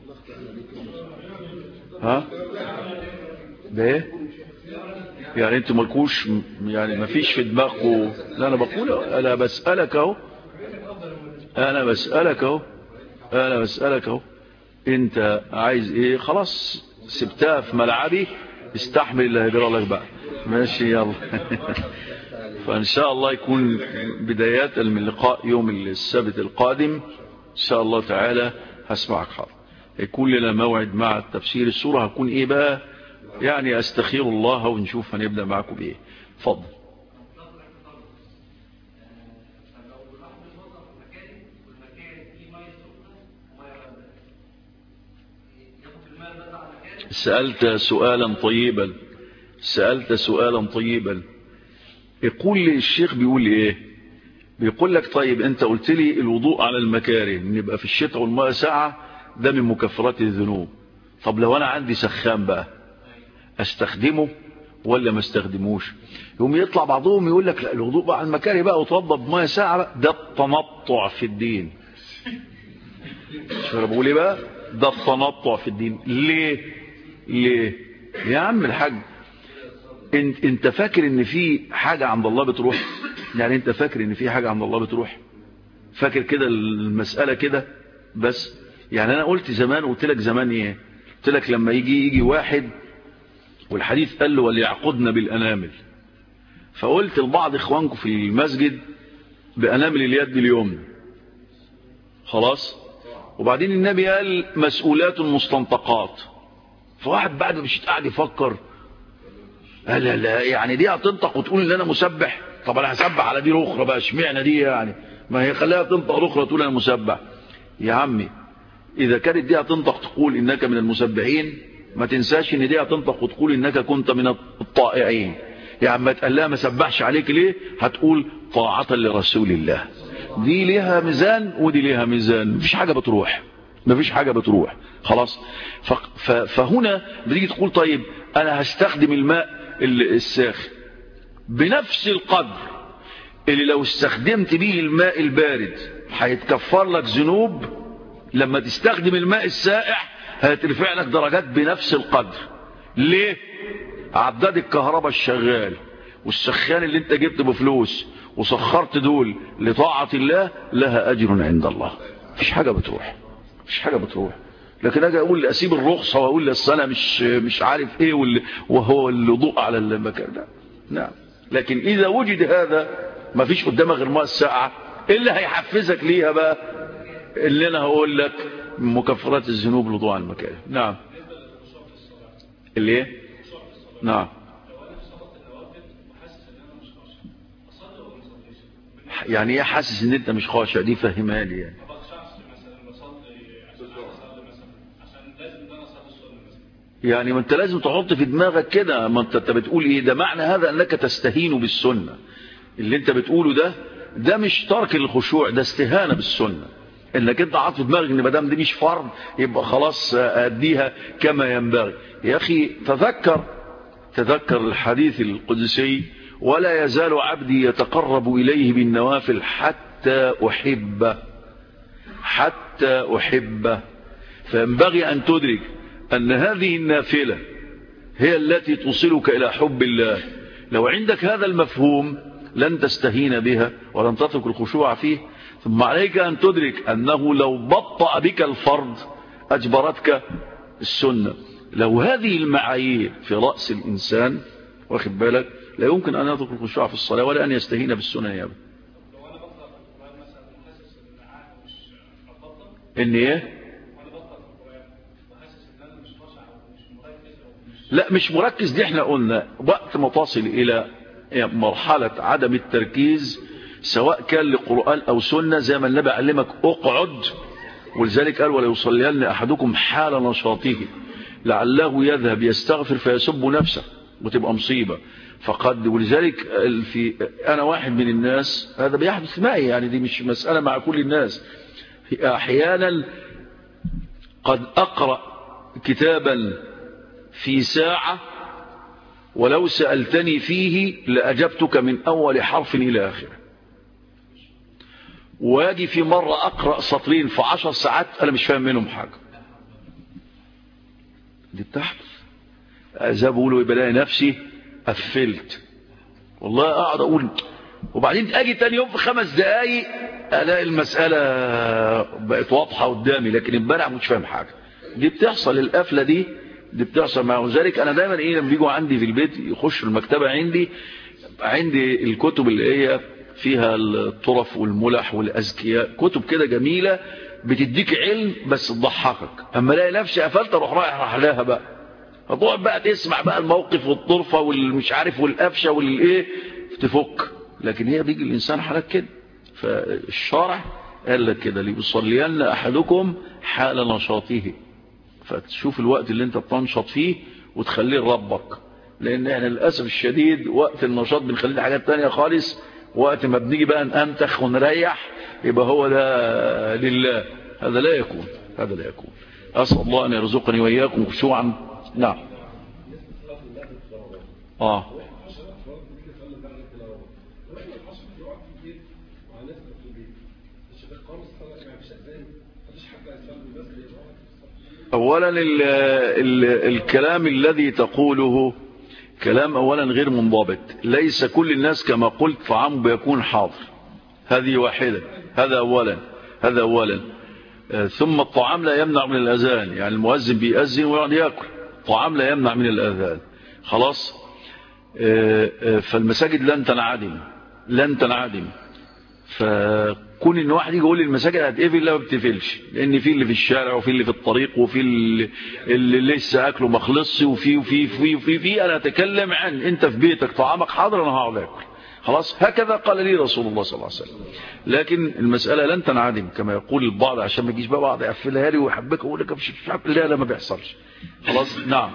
ها؟ ده يعني انتم ملكوش، يعني ما فيش في دماغكم؟ لا انا بقول، انا بسألك اهو، انا بسألك اهو انت عايز ايه؟ خلاص سبتها في ملعبي، استحمل اللي هيجرى لك بقى، ماشي يلا. فان شاء الله يكون بداية من لقاء يوم السبت القادم ان شاء الله تعالى هسمعك حاضر. يكون لنا موعد مع تفسير السورة. هكون ايه بقى؟ يعني استخير الله ونشوف هنبدأ معكم بايه. اتفضل. سألت سؤالا طيبا. يقول لي الشيخ بيقول لي ايه؟ بيقول لك طيب انت قلت لي الوضوء على المكاره ان يبقى في الشتاء والماء ساعة ده من مكفرات الذنوب. طب لو انا عندي سخان بقى استخدمه ولا ما استخدموش؟ يوم يطلع بعضهم يقول لك لا الوضوء بقى على المكاره بقى وتوضى بماء ساعة بقى. ده التنطع في الدين. شو انا بقول ايه بقى؟ ده التنطع في الدين. ليه يا عم الحاج؟ انت فاكر ان في حاجة عند الله بتروح؟ يعني انت فاكر ان في حاجة عند الله بتروح؟ فاكر كده المسألة كده بس؟ يعني انا قلت زمان، قلت لك زمان ايه؟ قلت لك لما يجي واحد والحديث قال له وليعقدن بالانامل، فقلت لبعض اخوانكم في المسجد بانامل اليد اليمنى خلاص، وبعدين النبي قال مسؤولات مستنطقات. فواحد بعد مش قاعد يفكر قال لا يعني دي هتنطق وتقول ان انا مسبح؟ طب انا هسبح على دي الاخرى بقى، اشمعنى دي يعني؟ ما هي خليها تنطق الاخرى تقول انا مسبح. يا عمي اذا كانت دي هتنطق تقول انك من المسبحين، ما تنساش ان دي هتنطق وتقول انك كنت من الطائعين. يا عم تقول لها ما سبحش عليك ليه؟ هتقول طاعة لرسول الله. دي ليها ميزان ودي ليها ميزان، مفيش حاجة بتروح خلاص. فهنا بتيجي تقول طيب انا هستخدم الماء الساخن بنفس القدر اللي لو استخدمت به الماء البارد هيتكفر لك ذنوب، لما تستخدم الماء السائع هترفع لك درجات بنفس القدر. ليه؟ عداد الكهرباء الشغال والسخان اللي انت جبت بفلوس وسخرت دول لطاعة الله لها اجر عند الله. مفيش حاجة بتروح. لكن اجي اقول اسيب الرخصة واقول السنة مش عارف ايه وهو الوضوء على المكان ده. نعم، لكن اذا وجد هذا ما فيش قدامك غير ماء الساعة. اللي هيحفزك ليها بقى اللي انا هقول لك مكفرات الذنوب الوضوء على المكان. نعم. اللي ايه؟ نعم. يعني ايه حاسس ان انت مش خاشع؟ دي فهمها لي يعني. يعني ما انت لازم تحط في دماغك كده، ما انت بتقول ايه ده؟ معنى هذا انك تستهين بالسنة. اللي انت بتقوله ده مش ترك الخشوع، ده استهانة بالسنة. انك انت حاطط في دماغك ان ما دام دي مش فرض يبقى خلاص اديها كما ينبغي. يا اخي تذكر الحديث القدسي ولا يزال عبدي يتقرب اليه بالنوافل حتى احبه. فينبغي ان تدرك أن هذه النافلة هي التي توصلك إلى حب الله. لو عندك هذا المفهوم لن تستهين بها ولن تترك الخشوع فيه. ثم عليك أن تدرك أنه لو بطأ بك الفرض أجبرتك السنة. لو هذه المعايير في رأس الإنسان واخد بالك لا يمكن أن يترك الخشوع في الصلاة ولا أن يستهين بالسنة يا ابن. إن إيه؟ لا مش مركز. دي احنا قلنا وقت ما تصل الى مرحلة عدم التركيز سواء كان لقرآن أو سنة، زي ما النبي علمك اقعد، ولذلك قال ولا يصلين أحدكم حال نشاطه لعله يذهب يستغفر فيسب نفسه وتبقى مصيبة. ولذلك أنا واحد من الناس هذا بيحدث معي، يعني دي مش مسألة مع كل الناس، أحيانا قد أقرأ كتابا في ساعة ولو سألتني فيه لأجبتك من أول حرف إلى آخره، واجي في مرة أقرأ سطرين في 10 ساعات أنا مش فاهم منهم حاجة. دي بتحدث، زي ما بقولوا بلاقي نفسي قفلت والله، أقعد أقول وبعدين أجي تاني يوم في 5 دقايق ألاقي المسألة بقت واضحة قدامي، لكن امبارح مش فاهم حاجة. دي بتحصل، القفلة دي بتحصل معه. ذلك أنا دايما لما بيجوا عندي في البيت يخشوا المكتبة عندي الكتب اللي هي فيها الطرف والملح والأزكياء، كتب كده جميلة بتديك علم بس تضحكك. أما الاقي نفسي قفلت اروح رايح لها بقى، هتقعد بقى تسمع بقى الموقف والطرفة والمش عارف والقفشة والايه تفك. لكن هي بيجي الإنسان حالك كده، فالشارع قال لك كده ليصلين أحدكم حال نشاطه، فتشوف الوقت اللي انت بتنشط فيه وتخليه لربك. لان احنا للأسف الشديد وقت النشاط بنخليه حاجات تانية خالص، وقت ما بنيجي بقى ننتخ ونريح يبقى هو ده لله. هذا لا يكون، هذا لا يكون. أسأل الله أن يرزقني وإياكم خشوعا. نعم. أولا الكلام الذي تقوله كلام أولا غير منضبط. ليس كل الناس كما قلت طعامه بيكون حاضر، هذه واحدة. هذا أولا. ثم الطعام لا يمنع من الأذان، يعني المؤذن بيأذن ويقعد يأكل، الطعام لا يمنع من الأذان. خلاص. فالمساجد لن تنعدم. فكون ان واحد يقول لي المساجد هتقفل، لا ما بتقفلش، لان في اللي في الشارع وفي اللي في الطريق وفي اللي لسه اكله ما خلصش وفي انا اتكلم عن انت في بيتك طعامك حاضر انا هقعد اكل. خلاص. هكذا قال لي رسول الله صلى الله عليه وسلم. لكن المسألة لن تنعدم كما يقول البعض، عشان ما يجيش بقى بعض يقفلها لي ويحبك ويقول لك مش عارف. لا ما بيحصلش. خلاص. نعم.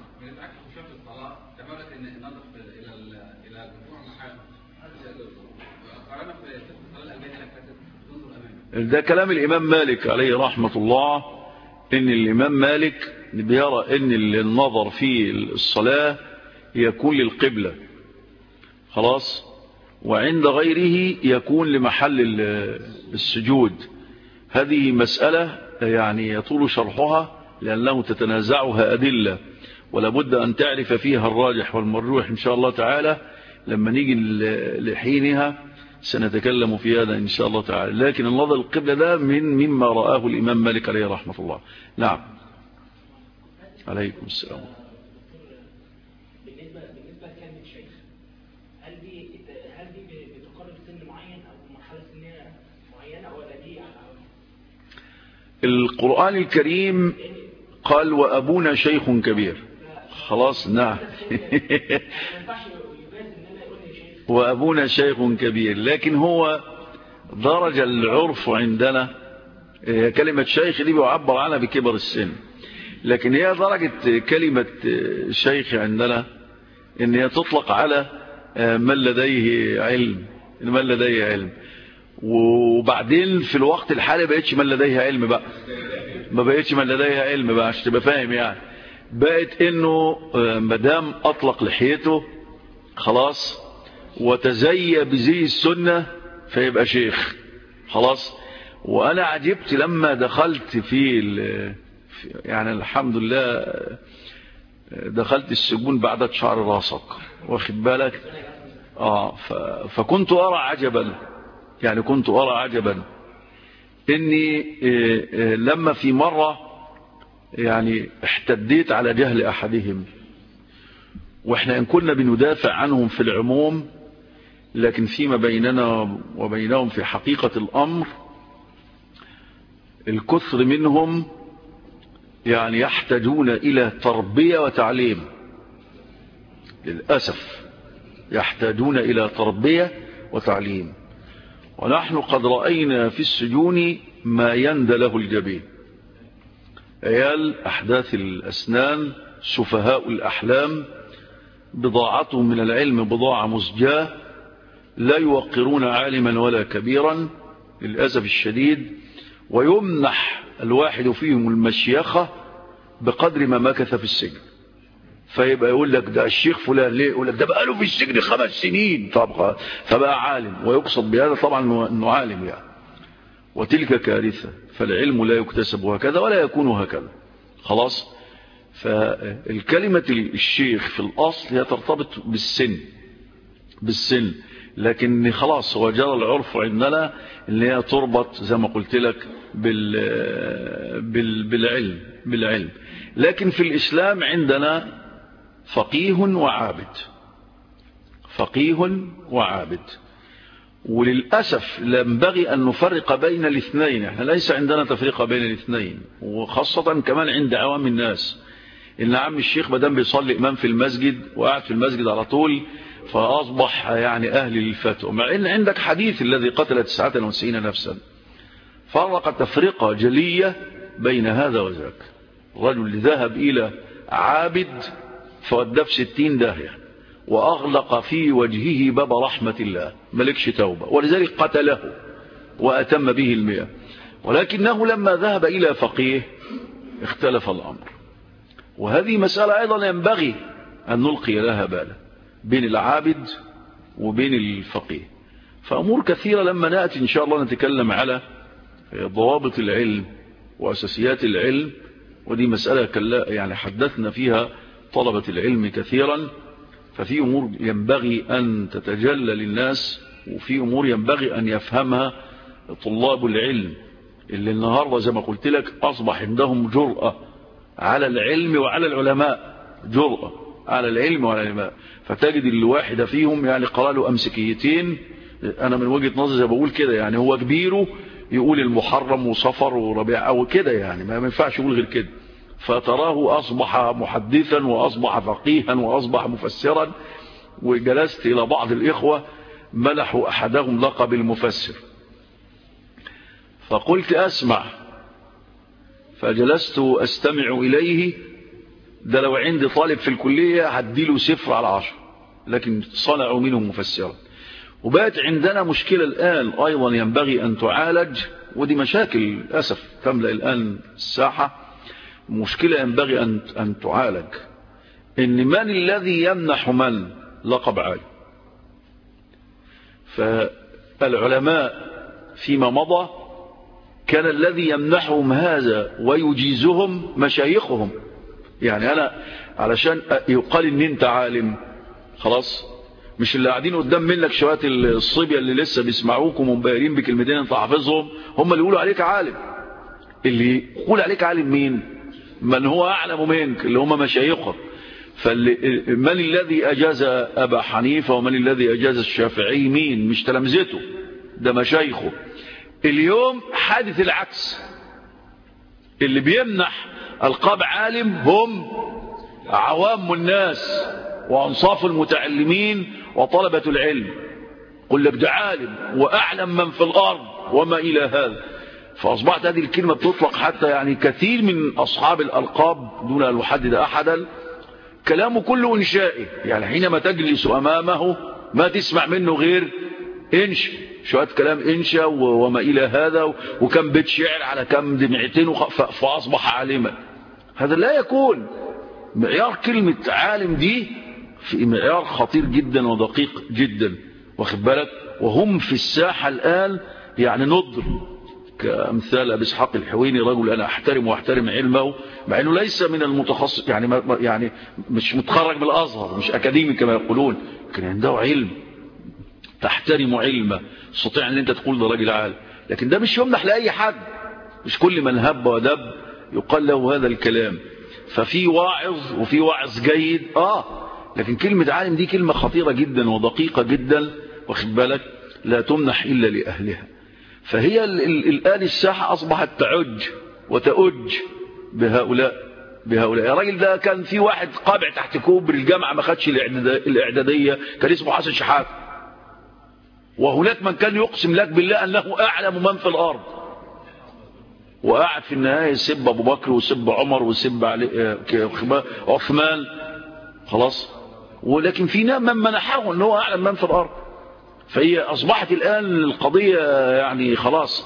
ده كلام الإمام مالك عليه رحمة الله، إن الإمام مالك بيرى إن النظر في الصلاة يكون للقبلة. خلاص. وعند غيره يكون لمحل السجود. هذه مسألة يعني يطول شرحها لأنه تتنازعها أدلة، ولابد أن تعرف فيها الراجح والمرجوح إن شاء الله تعالى. لما نيجي لحينها سنتكلم في هذا إن شاء الله تعالى. لكن النظر القبلة ده مما رآه الإمام مالك عليه رحمة الله. نعم. عليكم السلام. بالنسبة لكلمة شيخ، هل دي بتقرر سن معين أو مرحلة سنية معينة ولا دي؟ القرآن الكريم قال وأبونا شيخ كبير. خلاص. نعم. وأبونا شيخ كبير، لكن هو درجة العرف عندنا كلمة شيخ دي بيعبر عنها بكبر السن، لكن هي درجة كلمة شيخ عندنا ان هي تطلق على من لديه علم. وبعدين في الوقت الحالي بقتش من لديه علم بقى، ما بقتش من لديه علم بقى عشان تبقى فاهم، يعني بقت انه مدام اطلق لحيته خلاص وتزي بزي السنة فيبقى شيخ. خلاص. وانا عجبت لما دخلت يعني الحمد لله دخلت السجون بعد شعر راسك، واخد بالك. فكنت ارى عجبا اني لما في مرة يعني احتديت على جهل احدهم، واحنا ان كنا بندافع عنهم في العموم، لكن فيما بيننا وبينهم في حقيقة الامر الكثر منهم يعني يحتاجون الى تربية وتعليم. للأسف يحتاجون الى تربية وتعليم. ونحن قد رأينا في السجون ما يندى له الجبين. عيال أحداث الأسنان سفهاء الأحلام بضاعتهم من العلم بضاعة مزجاة، لا يوقرون عالما ولا كبيرا للأسف الشديد، ويمنح الواحد فيهم المشيخة بقدر ما مكث في السجن. فيبقى يقول لك ده الشيخ فلان، ليه؟ يقول لك ده بقى له في السجن 5 سنين فبقى عالم، ويقصد بهذا طبعا انه عالم يعني، وتلك كارثة. فالعلم لا يكتسب هكذا ولا يكون هكذا خلاص. فالكلمة الشيخ في الأصل هي ترتبط بالسن، لكن خلاص هو جرى العرف عندنا اللي هي تربط زي ما قلت لك بالعلم. لكن في الإسلام عندنا فقيه وعابد، وللأسف ينبغي أن نفرق بين الاثنين. احنا ليس عندنا تفريق بين الاثنين، وخاصة كمان عند عوام الناس، إن عم الشيخ مدام بيصلي إمام في المسجد وقاعد في المسجد على طول فأصبح يعني أهل للفتوى، مع إن عندك حديث الذي قتل 99 نفسا. فرق تفرقة جلية بين هذا وذاك. رجل ذهب إلى عابد فوداه في 60 داهية وأغلق في وجهه باب رحمة الله، ملكش توبة، ولذلك قتله وأتم به 100. ولكنه لما ذهب إلى فقيه اختلف الأمر. وهذه مسألة أيضا ينبغي أن نلقي لها بالا بين العابد وبين الفقيه. فأمور كثيرة لما نأتي إن شاء الله نتكلم على ضوابط العلم وأساسيات العلم، ودي مسألة يعني حدثنا فيها طلبة العلم كثيرا. ففي أمور ينبغي أن تتجلى للناس، وفي أمور ينبغي أن يفهمها طلاب العلم اللي النهاردة زي ما قلت لك أصبح عندهم جرأة على العلم وعلى العلماء، جرأة على العلم وعلى العلماء. فتجد الواحد فيهم يعني قرأ له أمسكيتين، أنا من وجهة نظري زي بقول كده يعني هو كبيره يقول المحرم وصفر وربيع أو كده، يعني ما ينفعش يقول غير كده. فتراه أصبح محدثا وأصبح فقيها وأصبح مفسرا. وجلست إلى بعض الإخوة منحوا أحدهم لقب المفسر، فقلت أسمع، فجلست أستمع إليه. ده لو عندي طالب في الكلية هديله 0 على 10، لكن صنعوا منه مفسرا. وبقت عندنا مشكلة الآن أيضا ينبغي أن تعالج، ودي مشاكل للأسف تملأ الآن الساحة، مشكلة ينبغي أن تعالج. إن من الذي يمنح من لقب عالم؟ فالعلماء فيما مضى كان الذي يمنحهم هذا ويجيزهم مشايخهم. يعني أنا علشان يقال إن أنت عالم خلاص، مش اللي قاعدين قدام منك شوية الصبية اللي لسه بيسمعوكم ومبايرين بكلمتين انت حافظهم هم اللي يقولوا عليك عالم. اللي يقول عليك عالم مين؟ من هو أعلم منك، اللي هم مشايخك. من الذي أجاز أبا حنيفة ومن الذي أجاز الشافعي؟ مين؟ مش تلامذته، ده مشايخه. اليوم حادث العكس، اللي بيمنح القاب عالم هم عوام الناس وأنصاف المتعلمين وطلبة العلم. قل لك ده عالم وأعلم من في الأرض وما إلى هذا. فأصبحت هذه الكلمة بتطلق حتى يعني كثير من أصحاب الألقاب دون أن يحدد أحدا كلامه كله إنشائي. يعني حينما تجلس أمامه ما تسمع منه غير إنش، شوية كلام إنشا وما إلى هذا، وكم بيت شعر على كم دمعتين فأصبح عالما. هذا لا يكون. معيار كلمة عالم دي في معيار خطير جدا ودقيق جدا، واخد بالك. وهم في الساحة الآن يعني نضر، كأمثال أبي إسحاق الحويني، رجل أنا أحترم وأحترم علمه مع أنه ليس من المتخصص، يعني مش متخرج من الأزهر، مش أكاديمي كما يقولون، لكن عنده علم، تحترم علمه، تستطيع أن أنت تقول ده راجل عالم. لكن ده مش يمنح لأي حد، مش كل من هب ودب يقال له هذا الكلام. ففي واعظ وفي واعظ جيد لكن كلمة عالم دي كلمة خطيرة جدا ودقيقة جدا، واخد بالك، لا تمنح إلا لأهلها. فهي الآن الساحة أصبحت تعج وتأج بهؤلاء. يا راجل ده كان في واحد قابع تحت كوبري الجامعة ما خدش الإعدادية، كان اسمه حسن شحاتة. وهناك من كان يقسم لك بالله أنه أعلم من في الأرض، وقعد في النهاية يسب أبو بكر ويسب عمر ويسب عثمان، خلاص. ولكن فينا من منحه أنه أعلم من في الأرض. فهي أصبحت الآن القضية يعني خلاص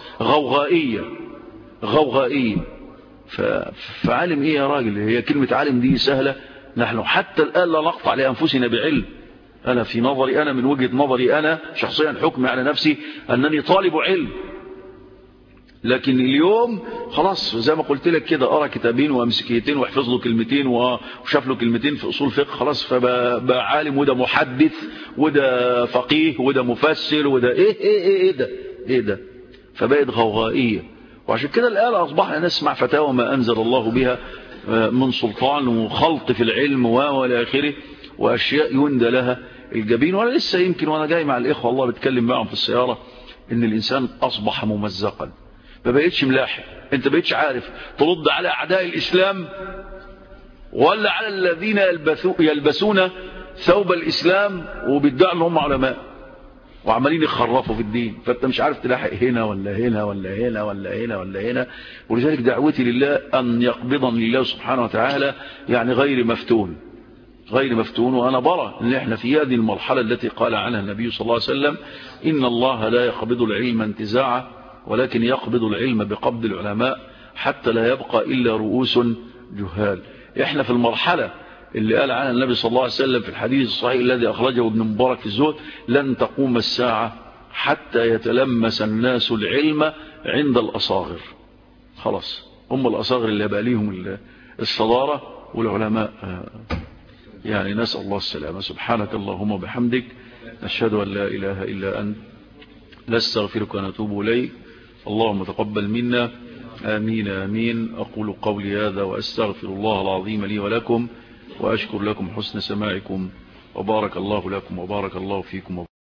غوغائية. فعالم إيه يا راجل؟ هي كلمة عالم دي سهلة؟ نحن حتى الآن لا نقطع لأنفسنا بعلم. أنا في نظري، أنا من وجهة نظري أنا شخصيا حكمي على نفسي أنني طالب علم، لكن اليوم خلاص زي ما قلت لك كده، أرى كتابين وأمسكيتين وحفظ له كلمتين وشاف له كلمتين في أصول فقه، خلاص فبقى عالم، وده محدث وده فقيه وده مفسر وده إيه ده. فبقت غوغائية. وعشان كده الآن أصبحنا نسمع فتاوى ما أنزل الله بها من سلطان وخلط في العلم وإلى آخره، وأشياء يندى لها الجبين. وأنا لسه يمكن وأنا جاي مع الإخوة الله بتكلم معهم في السيارة إن الإنسان أصبح ممزقا، ما بقيتش ملاحق. أنت بقيتش عارف ترد على أعداء الإسلام ولا على الذين يلبسون ثوب الإسلام وبيدعوا أنهم علماء وعمالين يخرفوا في الدين. فأنت مش عارف تلاحق هنا ولا هنا ولا هنا ولا هنا ولا هنا. ولذلك دعوتي لله أن يقبضني الله سبحانه وتعالى يعني غير مفتون. وأنا برى أن احنا في هذه المرحلة التي قال عنها النبي صلى الله عليه وسلم: إن الله لا يقبض العلم انتزاعا ولكن يقبض العلم بقبض العلماء حتى لا يبقى إلا رؤوس جهال. احنا في المرحلة اللي قال عنها النبي صلى الله عليه وسلم في الحديث الصحيح الذي أخرجه ابن مبارك في الزهد: لن تقوم الساعة حتى يتلمس الناس العلم عند الأصاغر. خلاص هم الأصاغر اللي بقى ليهم الصدارة، والعلماء يعني نسأل الله السلامة. سبحانك اللهم وبحمدك، نشهد أن لا إله إلا أنت، نستغفرك ونتوب إليك. اللهم تقبل منا، آمين آمين. أقول قولي هذا وأستغفر الله العظيم لي ولكم، وأشكر لكم حسن سماعكم، وبارك الله لكم وبارك الله فيكم.